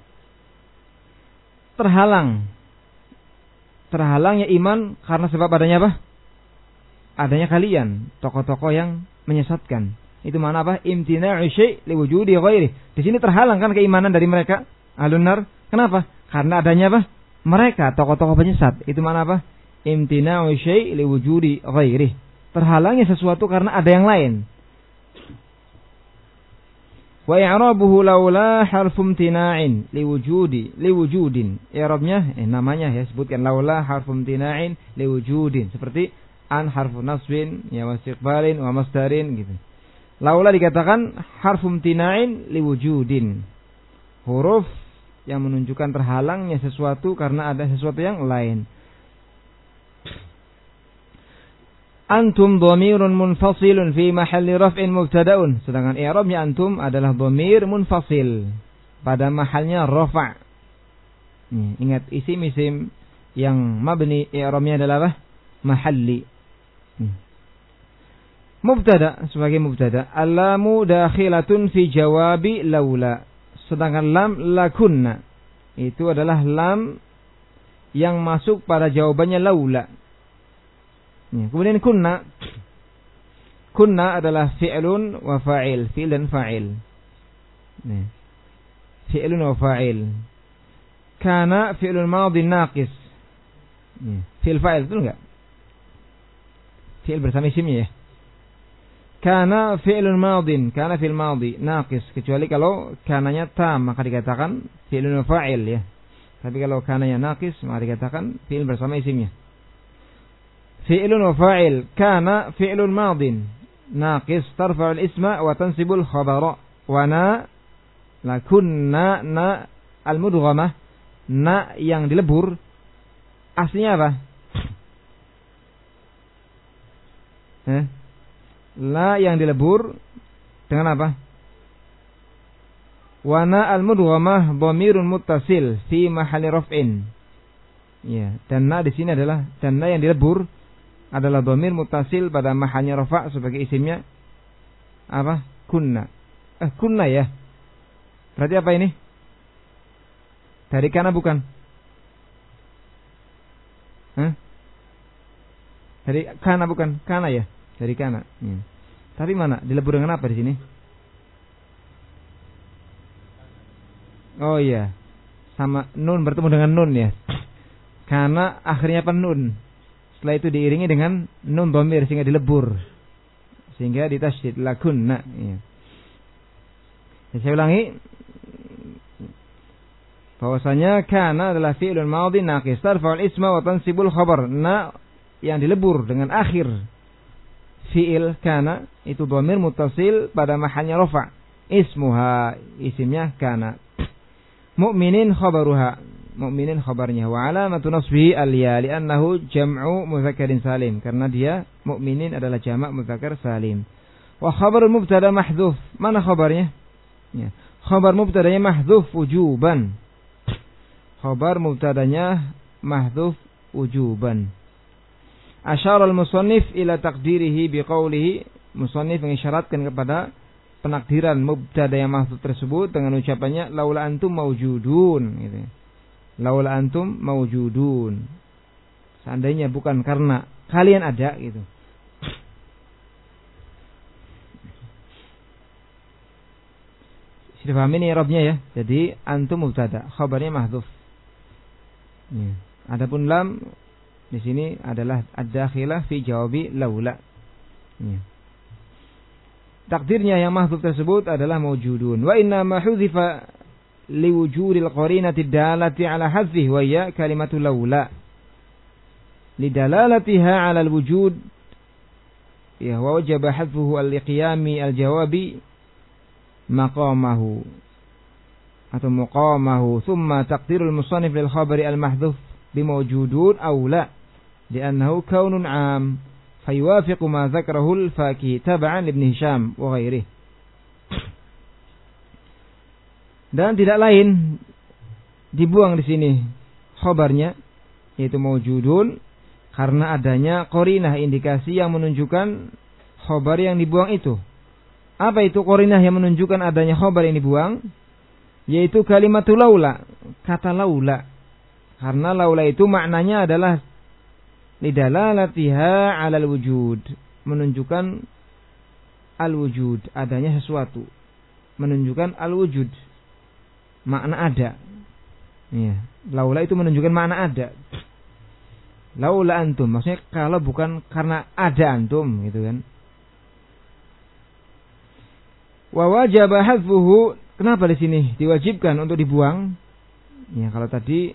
terhalang, terhalangnya iman karena sebab adanya apa? Adanya kalian, tokoh-tokoh yang menyesatkan. Itu mana apa? Imtina'u syai' liwujudi ghairihi. Di sini terhalang kan keimanan dari mereka ahlun nar. Kenapa? Karena adanya apa? Mereka tokoh-tokoh penyesat. Itu mana apa? Imtina'u syai' liwujudi ghairihi. Terhalangnya sesuatu karena ada yang lain. Wa i'rabuhu laula harfum tina'in liwujudi liwujudin. I'rabnya eh, namanya ya sebutkan laula harfum tina'in liwujudin. Seperti an harfu nasbin ya wastiqbalin wa masdarin gitu. Laula dikatakan harfum tina'in liwujudin. Huruf yang menunjukkan terhalangnya sesuatu karena ada sesuatu yang lain. Antum dhamirun munfasilun fi mahalli raf'in mubtada'un. Sedangkan i'rabnya antum adalah dhamir munfasil pada mahalnya rafa'. Ingat isim-isim yang mabni i'rabnya adalah apa? Mahalli. Mubtada sebagai mubtada. Al-lamu dakhilatun fi jawabi laula. Sedangkan lam lakunna itu adalah lam yang masuk pada jawabannya laula. Ya, kemudian kunna, kunna adalah fi'lun wa fa'il, fi'il dan fa'il. Ya. Fi'lun wa fa'il. Kana fi'lun madhi naqis. Ya. Fi'il fa'il itu enggak? Fi'il bersama isimnya ya. Kana fi'lun madhin, kana fi'il madhi naqis, kecuali kalau kananya tam maka dikatakan fi'lun wa fa'il ya. Tapi kalau kananya naqis maka dikatakan fi'il bersama isimnya. Fi'lun wa fa'il. Kana fi'lun madhin naqis tarfa'ul isma wa tansibul khabara. Wa na lakunna na al-mudghamah, na yang dilebur aslinya apa? Eh? La yang dilebur dengan apa? Wa na al-mudghamah dhamirun muttasil fi mahalli raf'in. Ya, dan na di sini adalah dan na yang dilebur adalah dhamir muttasil pada mahalnya rafa' sebagai isimnya apa? Kunna. Eh kunna ya. Berarti apa ini? Dari kana bukan? Hah? Dari kana bukan? Kana ya? Dari kana. Hmm. Tapi mana? Dilebur dengan apa di sini? Oh iya. Sama nun bertemu dengan nun ya. Kana akhirnya apa? Nun. Setelah itu diiringi dengan nun dhamir sehingga dilebur, sehingga ditasydid lakunna. Ya. Ya, saya ulangi, bahwasanya kana adalah fi'lun madhi naqis tarfa'ul isma wa tansibul khabar. Na yang dilebur dengan akhir fi'il kana itu dhamir muttasil pada mahalnya rafa'. Ismuha isimnya kana. Mu'minin khabaruha. Mu'minin khabarnya. Wa alamatu nasbihi al-ya li'annahu jam'u mudzakkarin salim, karena dia mu'minin adalah jamak mudzakkar salim. Wa khabarul mubtada mahdhuf. Mana khabarnya? Ya. Khabar mubtadanya mahdhuf wujuban. Khabar mubtadanya mahdhuf wujuban. Asyara al-musannif ila taqdirihi biqaulihi. Musannif mengisyaratkan kepada penakdiran mubtada yang mahdhuf tersebut dengan ucapannya laula antum mawjudun gitu. Laula antum mawjudun. Seandainya bukan karena kalian ada gitu. Sudah paham ini i'rabnya ya. Jadi antum mubtada, khabarnya mahdhuf. Ya. Adapun lam di sini adalah ad-dakhilah fi jawabi laula. Ya. Takdirnya yang mahdzuf tersebut adalah mawjudun. Wa inna ma hudhifa liwujudil qarinati dalati ala hadzfihi wa hiya kalimatu laula. Lidalalatiha ala alwujud ya wa wajaba hadfuhu al-liqiyami al-jawabi maqamahu atau muqamahu thumma taqdirul musannif lil khabari al-mahdhuf bimawjudun aw la li'annahu kaunun 'am fayuwafiqu ma dzakarahu al-Faqih tab'an Ibn Hisham wa ghairihi. Dan tidak lain dibuang di sini khabarnya yaitu mawjudun karena adanya qarinah indikasi yang menunjukkan khabar yang dibuang itu. Apa itu qarinah yang menunjukkan adanya khabar yang dibuang? Yaitu kalimatul laula, kata laula. Karena laula itu maknanya adalah lidalalatiha 'alal wujud, menunjukkan al-wujud, adanya sesuatu. Menunjukkan al-wujud, makna ada. Ya, laula itu menunjukkan makna ada. Laula antum, maksudnya kalau bukan karena ada antum, gitu kan. Wa wajaba hadfuhu, kenapa di sini diwajibkan untuk dibuang? Ya, kalau tadi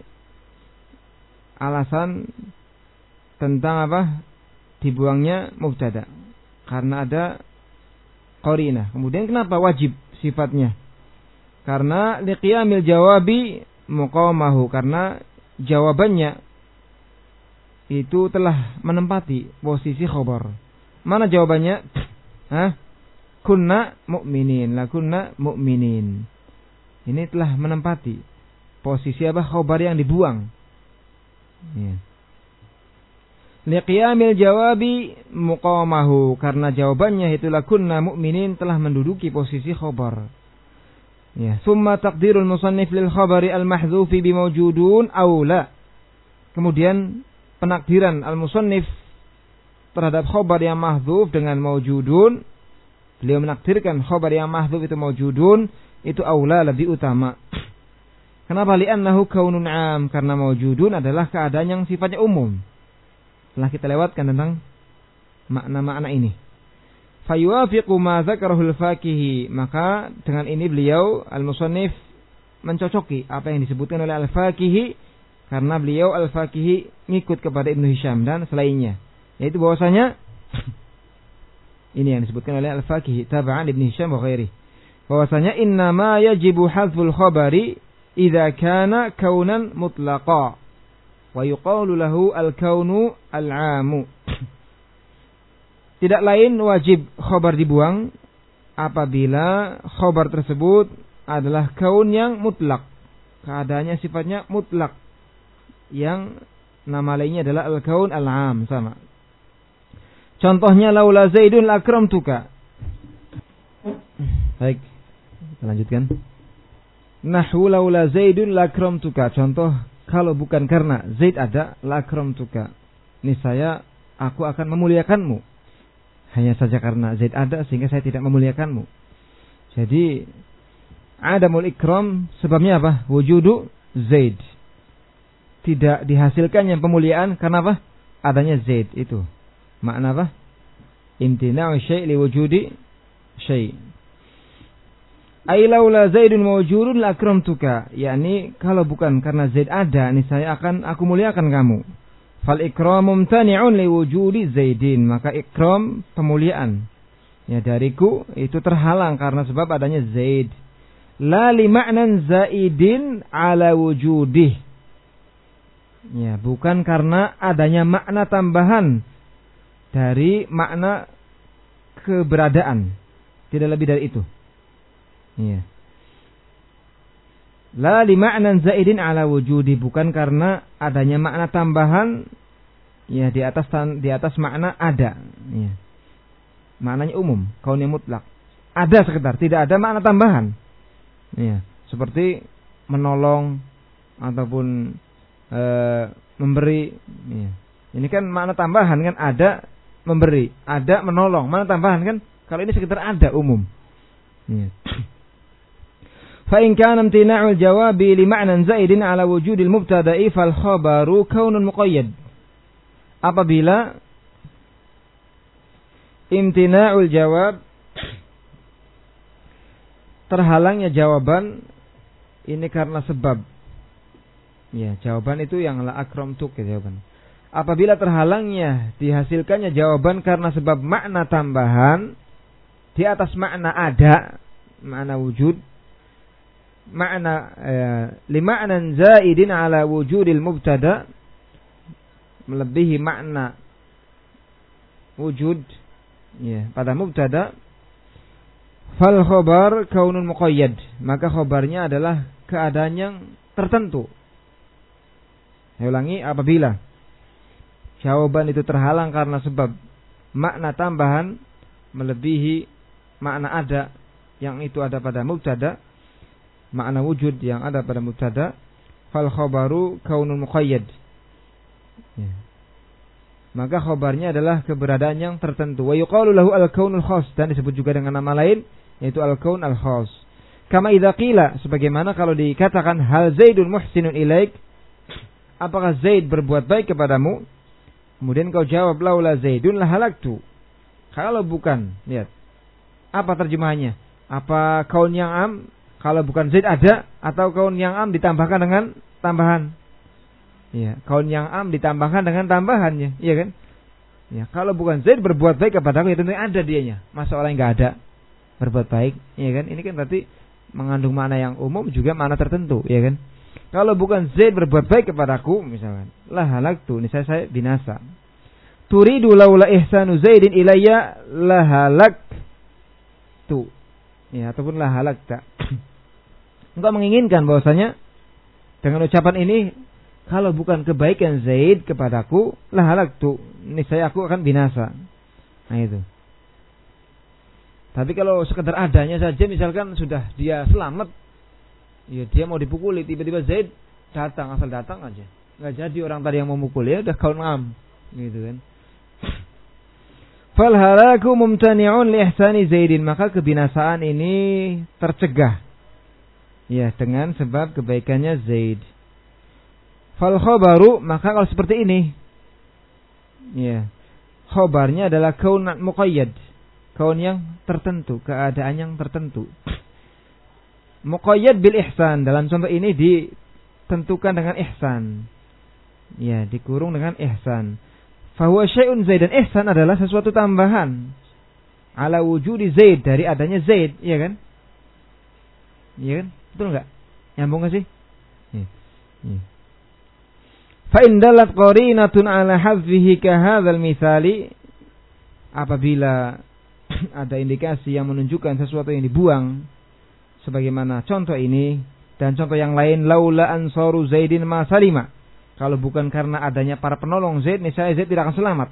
alasan tentang apa? Dibuangnya mubtada. Karena ada qarinah. Kemudian kenapa wajib sifatnya? Karena liqiyamil jawabi muqamahu, karena jawabannya itu telah menempati posisi khabar. Mana jawabannya? Hah? Kunna mu'minin, la kunna mu'minin. Ini telah menempati posisi apa? Khabar yang dibuang. Ya. Liqiyamil jawabi muqamahu, karena jawabannya itu la kunna mu'minin telah menduduki posisi khabar. Ya, summa taqdirul musannif lil khabari al-mahdzufi bimawjudun aw la. Kemudian penakdiran al-musannif terhadap khabar yang mahdzuf dengan mawjudun, beliau menakdirkan khabar yang mahdzuf itu mawjudun, itu aula, lebih utama. Kenapa? Li'annahu kaunun 'am, karena mawjudun adalah keadaan yang sifatnya umum. Telah kita lewatkan tentang makna-makna ini. Fayuwafiqu ma dzakarahu al-Faqih, maka dengan ini beliau al-musannif mencocoki apa yang disebutkan oleh al-Faqih, karena beliau al-Faqih ngikut kepada Ibn Hisham dan selainnya, yaitu bahwasanya ini yang disebutkan oleh al-Faqih tab'an Ibn Hisham wa ghairihi, bahwasanya inna ma yajibu hadzful khabari idza kana kaunan mutlaqa wa yuqalu lahu al-kaunu al-'amu. Tidak lain wajib khabar dibuang apabila khabar tersebut adalah kaun yang mutlak, keadaannya sifatnya mutlak, yang nama lainnya adalah al-kaun al-'am, sama. Contohnya laula Zaidun lakramtuka. Baik, kita lanjutkan. Nahwu laula Zaidun lakramtuka. Contoh, kalau bukan karena Zaid ada, lakramtuka, niscaya aku akan memuliakanmu. Hanya saja karena Zaid ada sehingga saya tidak memuliakanmu. Jadi adamul ikram sebabnya apa? Wujudu Zaid. Tidak dihasilkannya pemuliaan karena apa? Adanya Zaid itu. Makna apa? Imtina'u syai' li wujudi syai'. Ai laula Zaidun mawjudun la akramtuka, yakni kalau bukan karena Zaid ada, niscaya akan aku muliakan kamu. Fal ikramu mumtani'un li wujudi Zaidin, maka ikram pemuliaan ya dariku itu terhalang karena sebab adanya Zaid. La li ma'nan zaidin ala wujudih. Ya, bukan karena adanya makna tambahan dari makna keberadaan. Tidak lebih dari itu. Ya. La li ma'nan zaidin ala wujudi, bukan karena adanya makna tambahan ya di atas di atas makna ada. Ya. Maknanya umum, kaunnya mutlak. Ada sekedar, tidak ada makna tambahan. Ya, seperti menolong ataupun e, memberi. Ya. Ini kan makna tambahan kan, ada memberi, ada menolong. Makna tambahan kan, kalau ini sekedar ada umum. Ya. Fa in kana imtina'ul jawabi li ma'nan zaidin ala wujudil mubtada'i fal khabaru kaunun muqayyad. apabila imtina'ul jawab, terhalangnya jawaban ini karena sebab. Ya, jawaban itu yang la akramtuk ya jawaban. Apabila terhalangnya dihasilkannya jawaban karena sebab makna tambahan di atas makna ada, makna wujud, makna eh, lima'nan zaidin ala wujudil mubtada, melebihi makna wujud ya pada mubtada, fal khabar kaunun muqayyad, maka khabarnya adalah keadaan yang tertentu. Saya ulangi, apabila jawaban itu terhalang karena sebab makna tambahan melebihi makna ada yang itu ada pada mubtada, makna wujud yang ada pada mubtada, fal khabaru kaunun muqayyad ya. Maka khabarnya adalah keberadaan yang tertentu. Wa yuqalu lahu al-kaunul khas, dan disebut juga dengan nama lain yaitu al-kaun al-khas. Kama idza qila, sebagaimana kalau dikatakan hal Zaidun muhsinun ilaik, apakah Zaid berbuat baik kepadamu? Kemudian kau jawab laula Zaidun la halaktu. Kalau bukan, lihat. Apa terjemahannya? Apa kaun yang am kalau bukan Zaid ada, atau kaun yang am ditambahkan dengan tambahan? Ya, kaun yang am ditambahkan dengan tambahannya, iya kan? Ya, kalau bukan Zaid berbuat baik kepadaku, ya tentu ada dianya. Masa orang yang enggak ada berbuat baik, iya kan? Ini kan berarti mengandung makna yang umum juga makna tertentu, iya kan? Kalau bukan Zaid berbuat baik kepadaku, misalkan, la halaktu, ini saya, saya binasa. Turidu laula ihsanu Zaidin ilayya la halaktu. Ya, ataupun la halakta. Engkau menginginkan bahwasanya dengan ucapan ini, kalau bukan kebaikan Zaid kepadaku, la halaktu, ini saya aku akan binasa. Nah itu. Tapi kalau sekedar adanya saja, misalkan sudah dia selamat, ya dia mau dipukuli, tiba-tiba Zaid datang, asal datang aja, nggak jadi orang tadi yang mau mukul, ya udah kaun am, gitu kan. Fal halaku mumtani'un li ihsani Zaidin, maka kebinasaan ini tercegah, ya dengan sebab kebaikannya Zaid. Fal khabaru, maka kalau seperti ini, ya khabarnya adalah kaun muqayyad, kaun yang tertentu, keadaan yang tertentu. Muqayyad bil ihsan, dalam contoh ini ditentukan dengan ihsan. Ya, dikurung dengan ihsan. Fahuwa syai'un Zaid, dan ihsan adalah sesuatu tambahan ala wujudi Zaid, dari adanya Zaid, iya kan? Iya kan? Betul enggak? Nyambung enggak sih? Iya. Iya. Fa in dalat qarinatun ala hadfihi ka hadzal misali, apabila ada indikasi yang menunjukkan sesuatu yang dibuang sebagaimana contoh ini dan contoh yang lain, laula ansaru Zaidin ma salima, kalau bukan karena adanya para penolong Zaid, niscaya Zaid tidak akan selamat.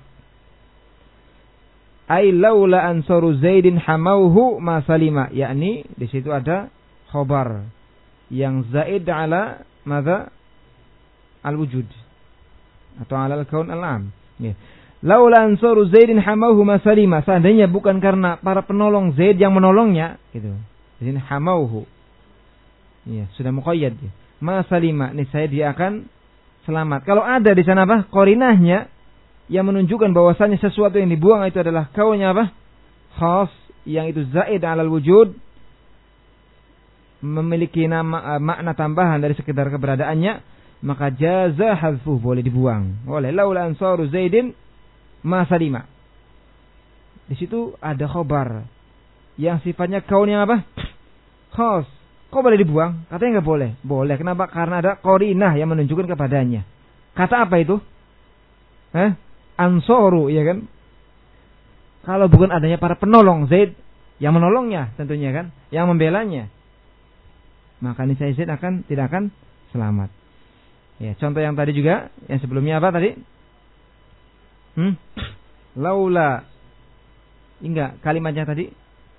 Ai laula ansaru Zaidin hamauhu ma salima, yakni di situ ada khabar yang zaid ala madza al-wujud atau ala al-kaun al-am. Ya. Laula ansaru Zaidin hamauhu ma salima, seandainya bukan karena para penolong Zaid yang menolongnya, gitu. Di sini hamauhu. Ya, sudah muqayyad ya. Ma salima, niscaya dia akan selamat. Kalau ada di sana apa? Qarinahnya yang menunjukkan bahwasanya sesuatu yang dibuang itu adalah kaunnya apa? Khas, yang itu zaid alal wujud, memiliki nama makna tambahan dari sekedar keberadaannya, maka jaza hadfuh, boleh dibuang. Boleh. Laula ansaru Zaidin ma salima. Di situ ada khabar yang sifatnya kaun yang apa? Khas. Kok boleh dibuang? Katanya enggak boleh. Boleh. Kenapa? Karena ada qarinah yang menunjukkan kepadanya. Kata apa itu? Hah? Ansoru, ya kan? Kalau bukan adanya para penolong Zaid yang menolongnya, tentunya kan, yang membelanya, maka niscaya Zaid akan tidak akan selamat. Ya, contoh yang tadi juga, yang sebelumnya apa tadi? Hmm? Laula. Enggak, kalimatnya tadi.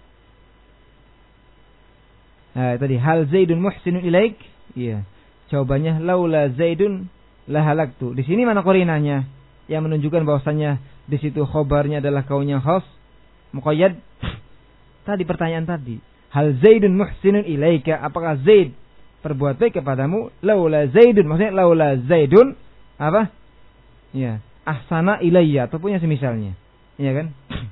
Nah, tadi hal Zaidun muhsinun ilaik? Iya. Jawabannya laula Zaidun la halaktu. Di sini mana qarinahnya yang menunjukkan bahwasanya di situ khabarnya adalah kaunnya khas, muqayyad? Tadi pertanyaan tadi. Hal Zaidun muhsinun ilaika? Apakah Zaid berbuat baik kepadamu? Laula Zaidun, maksudnya laula Zaidun apa? Iya. ahsana ilayya ataupun yang semisalnya. Iya kan?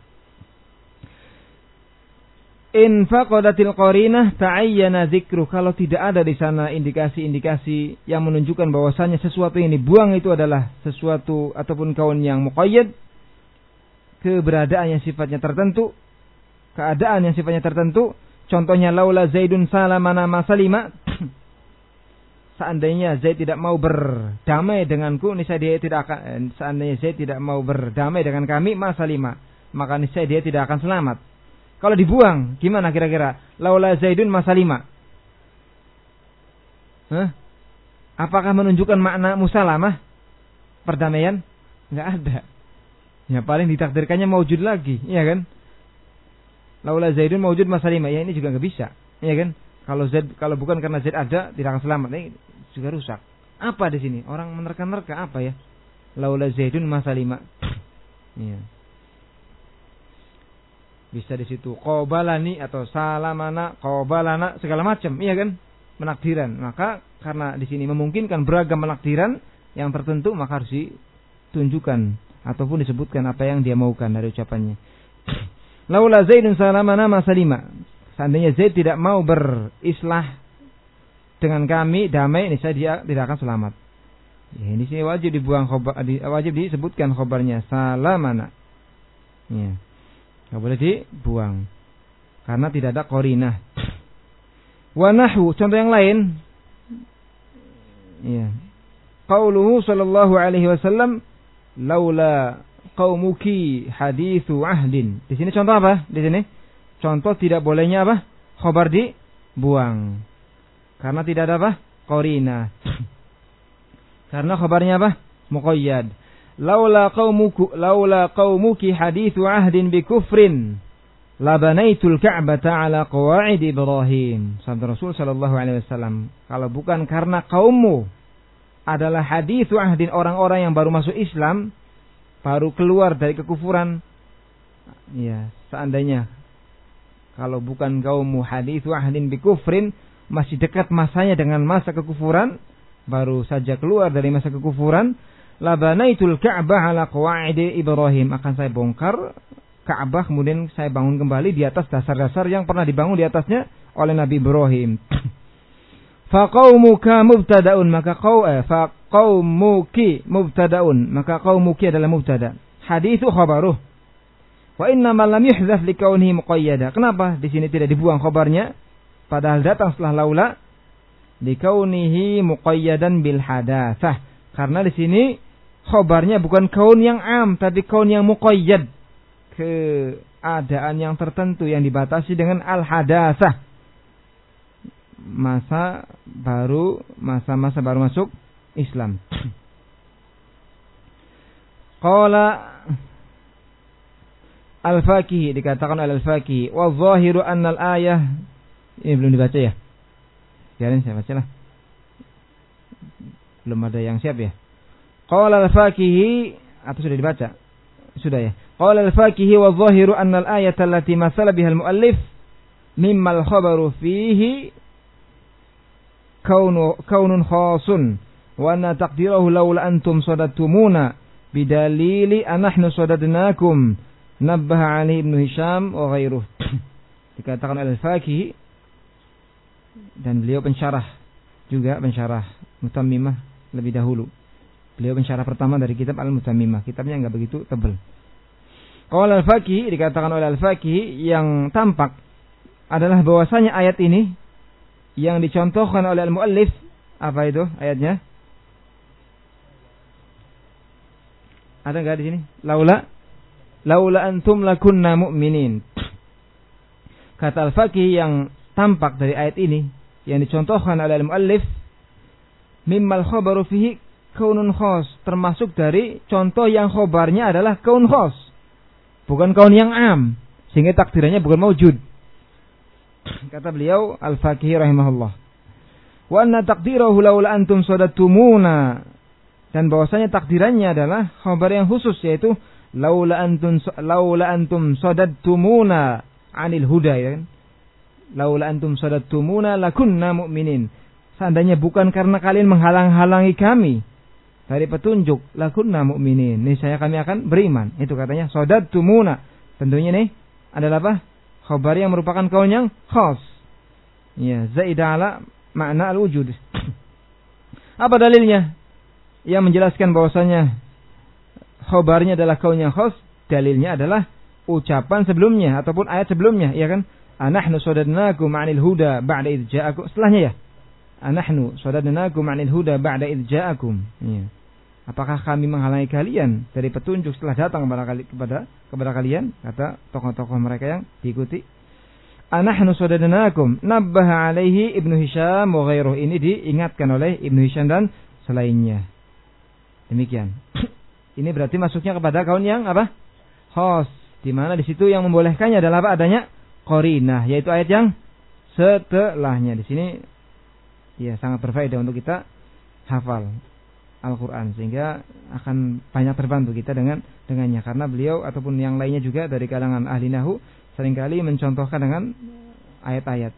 In faqadatil qarinah ta'ayyana dzikru. Kalau tidak ada di sana indikasi-indikasi yang menunjukkan bahwasanya sesuatu yang dibuang itu adalah sesuatu ataupun kaun yang muqayyad, keberadaan yang sifatnya tertentu, keadaan yang sifatnya tertentu, contohnya laula Zaidun salamana ma salima. Seandainya Zaid tidak mau berdamai denganku, niscaya dia tidak akan seandainya Zaid tidak mau berdamai dengan kami, ma salima, maka niscaya dia tidak akan selamat. Kalau dibuang, gimana kira-kira? Laula Zaidun masalima. Hah? Apakah menunjukkan makna musalamah? Perdamaian? Enggak ada. Ya paling ditakdirkannya maujud lagi, iya kan? Laula Zaidun maujud masalima. Ya ini juga enggak bisa, iya kan? Kalau Zaid, kalau bukan karena Zaid ada, tidak akan selamat. Ini juga rusak. Apa di sini? Orang menerka-nerka apa ya? Laula Zaidun masalima. Iya. Bisa di situ qabalani atau salamana, qabalana, segala macam, iya kan? Penakdiran. Maka karena di sini memungkinkan beragam penakdiran yang tertentu, maka harus ditunjukkan ataupun disebutkan apa yang dia maukan dari ucapannya. Laula Zaidun salamana ma salima. Seandainya Zaid tidak mau berislah dengan kami, damai, niscaya dia tidak akan selamat. Ya, di sini wajib dibuang khobar, wajib disebutkan khobarnya salamana. Ya. Nggak boleh dibuang karena tidak ada qarinah. Wa nahwu, contoh yang lain, ya, qauluhu sallallahu alaihi wasallam laula qaumuki haditsu ahdin. Di sini contoh apa? Di sini contoh tidak bolehnya apa? Khabar dibuang karena tidak ada apa? Qarinah. Karena khabarnya apa? Muqayyad. Laula qaumuku laula qaumuki haditsu ahdin bi kufrin labanaitul ka'bata ala qawaid Ibrahim. Sabda Rasul sallallahu alaihi wasallam, kalau bukan karena kaummu adalah haditsu ahdin, orang-orang yang baru masuk Islam, baru keluar dari kekufuran. Ya, seandainya kalau bukan kaummu haditsu ahdin bi kufrin, masih dekat masanya dengan masa kekufuran, baru saja keluar dari masa kekufuran, labanaitul Ka'bah ala qawaid Ibrahim, akan saya bongkar Ka'bah kemudian saya bangun kembali di atas dasar-dasar yang pernah dibangun di atasnya oleh Nabi Ibrahim. Fa qaumuka mubtadaun, maka qau eh, fa qaumuki mubtadaun, maka qaumuki adalah mubtada. Haditsu khabaruh. Wa inna ma lam yuhdzaf li kaunihi muqayyada. Kenapa di sini tidak dibuang khabarnya padahal datang setelah laula? Li kaunihi muqayyadan bil hadatsah. Karena di sini khobarnya bukan kaun yang am, tapi kaun yang muqayyad, keadaan yang tertentu yang dibatasi dengan al-hadasah, masa baru, masa-masa baru masuk Islam. Qala al-Fakihi, dikatakan oleh al-Fakihi, wa zahiru anna al-ayah, ini belum dibaca ya? Biarin saya bacalah. Belum ada yang siap ya. Qala al-Fakihi, atau sudah dibaca? Sudah ya. Qala al-Fakihi wa dhahiru anna al-ayata allati masala biha al-muallif mimma al-khabaru fihi kaunu kaunun khasun wa anna taqdirahu laula antum sadattumuna bidalili anahnu sadadnakum, nabbaha Ali ibn Hisham wa ghairuh. Dikatakan oleh al-Fakihi, dan beliau pensyarah juga, pensyarah Mutammimah lebih dahulu. Beliau pensyarah pertama dari kitab Al-Mutammimah. Kitabnya enggak begitu tebal. Qala al-Fakihi, dikatakan oleh al-Fakihi, yang tampak adalah bahwasanya ayat ini yang dicontohkan oleh al-muallif, apa itu ayatnya? Ada enggak di sini? Laula laula antum lakunna mu'minin. Kata al-Fakihi, yang tampak dari ayat ini yang dicontohkan oleh al-muallif, mimmal khabaru fihi kaunun khas, termasuk dari contoh yang khobarnya adalah kaun khas, bukan kaun yang am, sehingga takdirannya bukan maujud. Kata beliau al-Fakihi rahimahullah, wa anna taqdirahu laula antum sadattumuna, dan bahwasanya takdirannya adalah khabar yang khusus, yaitu laula antum laula antum sadattumuna anil huda, ya kan? Laula antum sadattumuna lakunna mu'minin. Seandainya bukan karena kalian menghalang-halangi kami dari petunjuk, lakunna mu'minin, niscaya kami akan beriman. Itu katanya sadadtumuna. Tentunya nih adalah apa? Khabar yang merupakan kaul yang khas. Ya, zaidah ala makna al-wujud. Apa dalilnya? Yang menjelaskan bahwasanya khabarnya adalah kaul yang khas, dalilnya adalah ucapan sebelumnya ataupun ayat sebelumnya, ya kan? Anahnu sadadnakum 'anil huda ba'da idz ja'akum. Setelahnya ya. Anahnu sadadnakum 'anil huda ba'da idz ja'akum. Ya. Apakah kami menghalangi kalian dari petunjuk setelah datang kepada kepada kepada kalian? Kata tokoh-tokoh mereka yang diikuti. Anahnu sadadnakum, nabbaha alaihi Ibnu Hisham wa ghairuh. Ini diingatkan oleh Ibnu Hisham dan selainnya. Demikian. Ini berarti masuknya kepada kaul yang apa? Khas. Di mana di situ yang membolehkannya adalah apa? Adanya qarinah, yaitu ayat yang setelahnya. Di sini ya sangat berfaedah untuk kita hafal Al-Quran, sehingga akan banyak terbantu kita dengan dengannya, karena beliau ataupun yang lainnya juga dari kalangan ahli nahwu seringkali mencontohkan dengan ayat-ayat.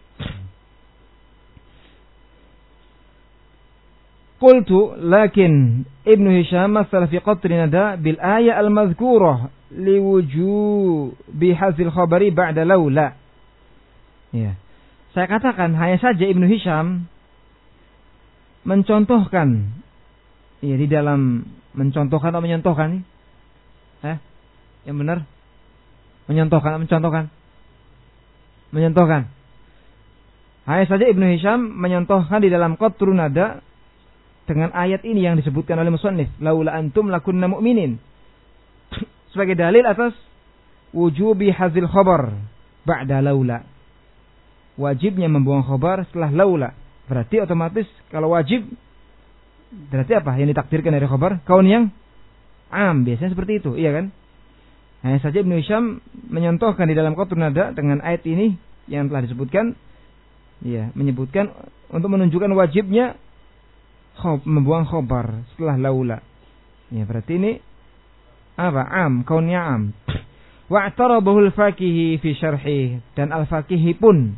Qultu lakin Ibnu Hisham masal fi qatri nada bil ayat al-madhkurah liwujubi hazil khabari ba'da laula. Ya. Saya katakan hanya saja Ibnu Hisham mencontohkan, ya, di dalam mencontohkan atau menyontohkan, eh, yang benar, menyontohkan, mencontohkan, menyontohkan. Hanya saja Ibnu Hisham menyontohkan di dalam qatrun nada dengan ayat ini yang disebutkan oleh musannif, laula antum lakunna mu'minin, sebagai dalil atas wujubi hazil khabar ba'da laula. Wajibnya membuang khabar setelah laula. Berarti otomatis kalau wajib berarti apa? Yang ditakdirkan dari khabar kaun yang am, biasanya seperti itu, iya kan? Hanya saja Ibnu Hisham menyontohkan di dalam qatrun nada dengan ayat ini yang telah disebutkan, ya, menyebutkan untuk menunjukkan wajibnya khob, membuang khabar setelah laula. Ya, berarti ini apa? Am, kaunnya am. Wa'tarabahu al-Fakihi fi syarhih, dan al-Fakihi pun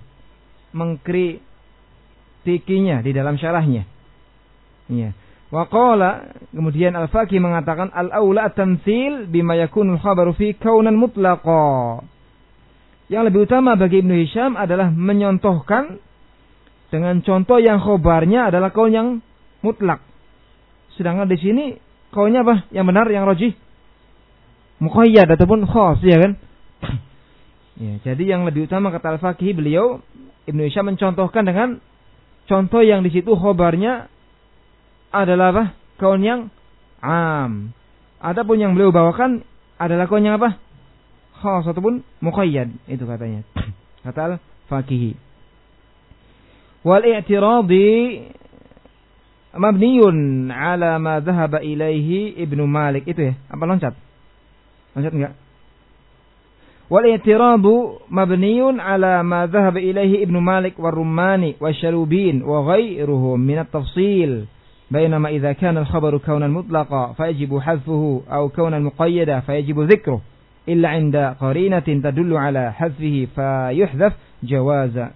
mengkritikinya di dalam syarahnya. Ya. Wa qala, kemudian al-Fakih mengatakan al-aula at-tamtsil bima yakunul khabaru fi kaunan mutlaqa. Yang lebih utama bagi Ibnu Hisham adalah menyontohkan dengan contoh yang khabarnya adalah kaul yang mutlak. Sedangkan di sini kaulnya apa? Yang benar, yang rajih, muqayyad ataupun khas, ya kan? Ya, jadi yang lebih utama kata al-Fakih, beliau Ibnu Hisham mencontohkan dengan contoh yang di situ khabarnya adalah apa? Kaul yang am. Adapun yang beliau bawakan adalah kaul yang apa? Khas ataupun muqayyad, itu katanya. Kata al-Fakihi. Wal i'tiradi mabniun ala ma dhahaba ilaihi Ibnu Malik. Itu ya? Apa loncat? Loncat enggak? Wal i'tiradu mabniun ala ma dhahaba ilaihi Ibnu Malik wa Rumani wa Shalubin wa ghairuhum min at-tafsil. بينما إذا كان الخبر كونا مطلقا فيجب حذفه أو كونا مقيدا فيجب ذكره إلا عند قرينة تدل على حذفه فيحذف جوازا.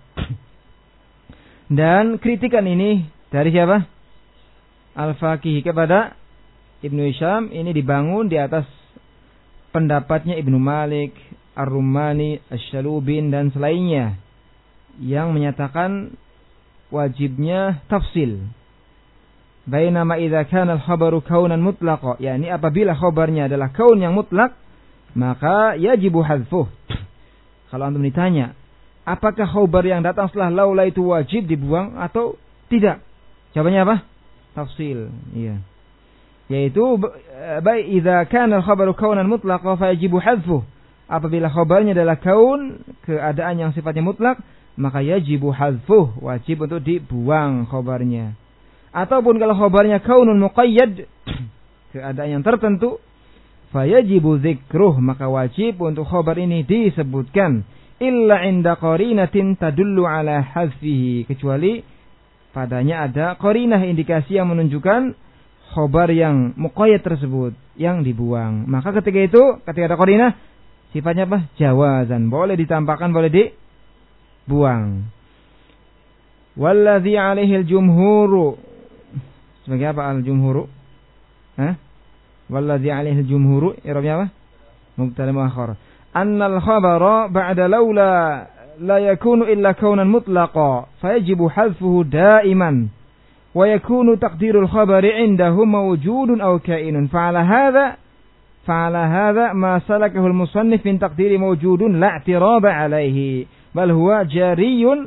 Dan kritikan ini dari siapa? Al-Fakih kepada Ibnu Hisham ini dibangun di atas pendapatnya Ibnu Malik, Ar-Rumani, Asy-Shalubin dan selainnya yang menyatakan wajibnya tafsil. Bainama idza kana al-khabaru kaunan mutlaqa, yakni apabila khabarnya adalah kaun yang mutlak, maka yajibu hadzfuh. Kalau antum ditanya, apakah khabar yang datang setelah laula itu wajib dibuang atau tidak? Jawabannya apa? Tafsil, iya. Yaitu baik idza kana al-khabaru kaunan mutlaqa fa yajibu hadzfuh. Apabila khabarnya adalah kaun, keadaan yang sifatnya mutlak, maka yajibu hadzfuh, wajib untuk dibuang khabarnya. Ataupun kalau khabarnya kaunun muqayyad, keadaan yang tertentu, fayajibu dzikruh, maka wajib untuk khabar ini disebutkan, illa inda qarinatin tadullu ala hazfihi, kecuali padanya ada qarinah, indikasi yang menunjukkan khabar yang muqayyad tersebut yang dibuang. Maka ketika itu, ketika ada qarinah, sifatnya apa? Jawazan, boleh ditampakkan, boleh dibuang. Walladzi alaihi al-jumhuru, sebagai apa al-jumhuru? Hah? Walladzi 'alaihi al-jumhur i'rabnya apa? Mubtada muakhar. Annal khabara ba'da laula la yakunu illa kaunan mutlaqa fayajibu hadfuhu da'iman wa yakunu taqdirul khabari 'indahu mawjudun aw kainun fa'ala hadha fa'ala hadha ma salakahu al-musannif min taqdiri mawjudun la i'tiraba 'alaihi bal huwa jariyun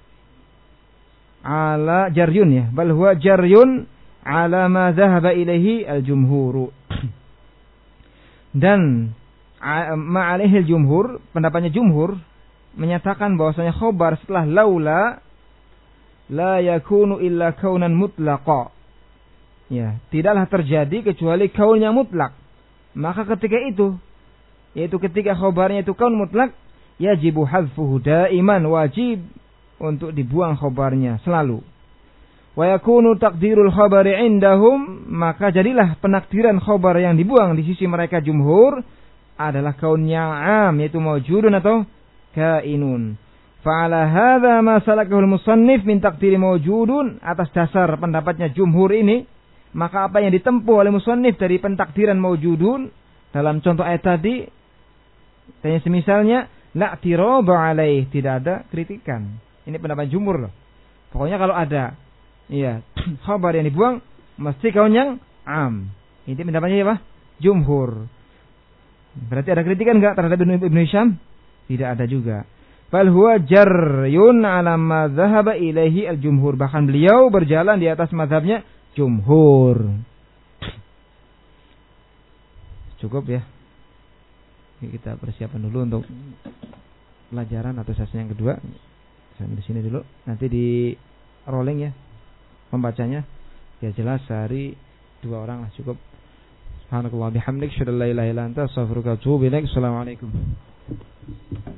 ala jaryun ya bal huwa jaryun ala ma dhahaba ilaihi al-jumhur. Dan ma'alihil jumhur, pendapatnya jumhur menyatakan bahwasanya khobar setelah laula la yakunu illa kaunan mutlaqa. Ya, tidaklah terjadi kecuali kaun yang mutlak. Maka ketika itu, yaitu ketika khobarnya itu kaun mutlak, yajibu hadfuhu daiman, wajib untuk dibuang khobarnya selalu. Wa yakunu taqdirul khabari indahum, maka jadilah penakdiran khabar yang dibuang di sisi mereka jumhur adalah kaunnya am, yaitu mawjudun atau kainun. Fa'ala hadza ma salakahu al-musannif min taqdiri mawjudun, atas dasar pendapatnya jumhur ini, maka apa yang ditempuh oleh musannif dari pentakdiran mawjudun dalam contoh ayat tadi, dan semisalnya la tiraba alaih, tidak ada kritikan. Ini pendapat jumhur loh. Pokoknya kalau ada iya, khabar yang dibuang mesti kaun yang am. Ini pendapatnya apa? Jumhur. Berarti ada kritikan enggak terhadap Ibnu Hisham? Tidak ada juga. Bal huwa jaryun ala ma dhahaba ilaihi al-jumhur. Bahkan beliau berjalan di atas mazhabnya jumhur. Cukup ya. Kita persiapan dulu untuk pelajaran atau sesi yang kedua. Sampai di sini dulu. Nanti di rolling ya. Membacanya ya jelas sehari dua orang lah cukup. Subhanakallah bihamdik, syada la ilaha illa anta, astaghfiruka wa atubu ilaik. Assalamualaikum.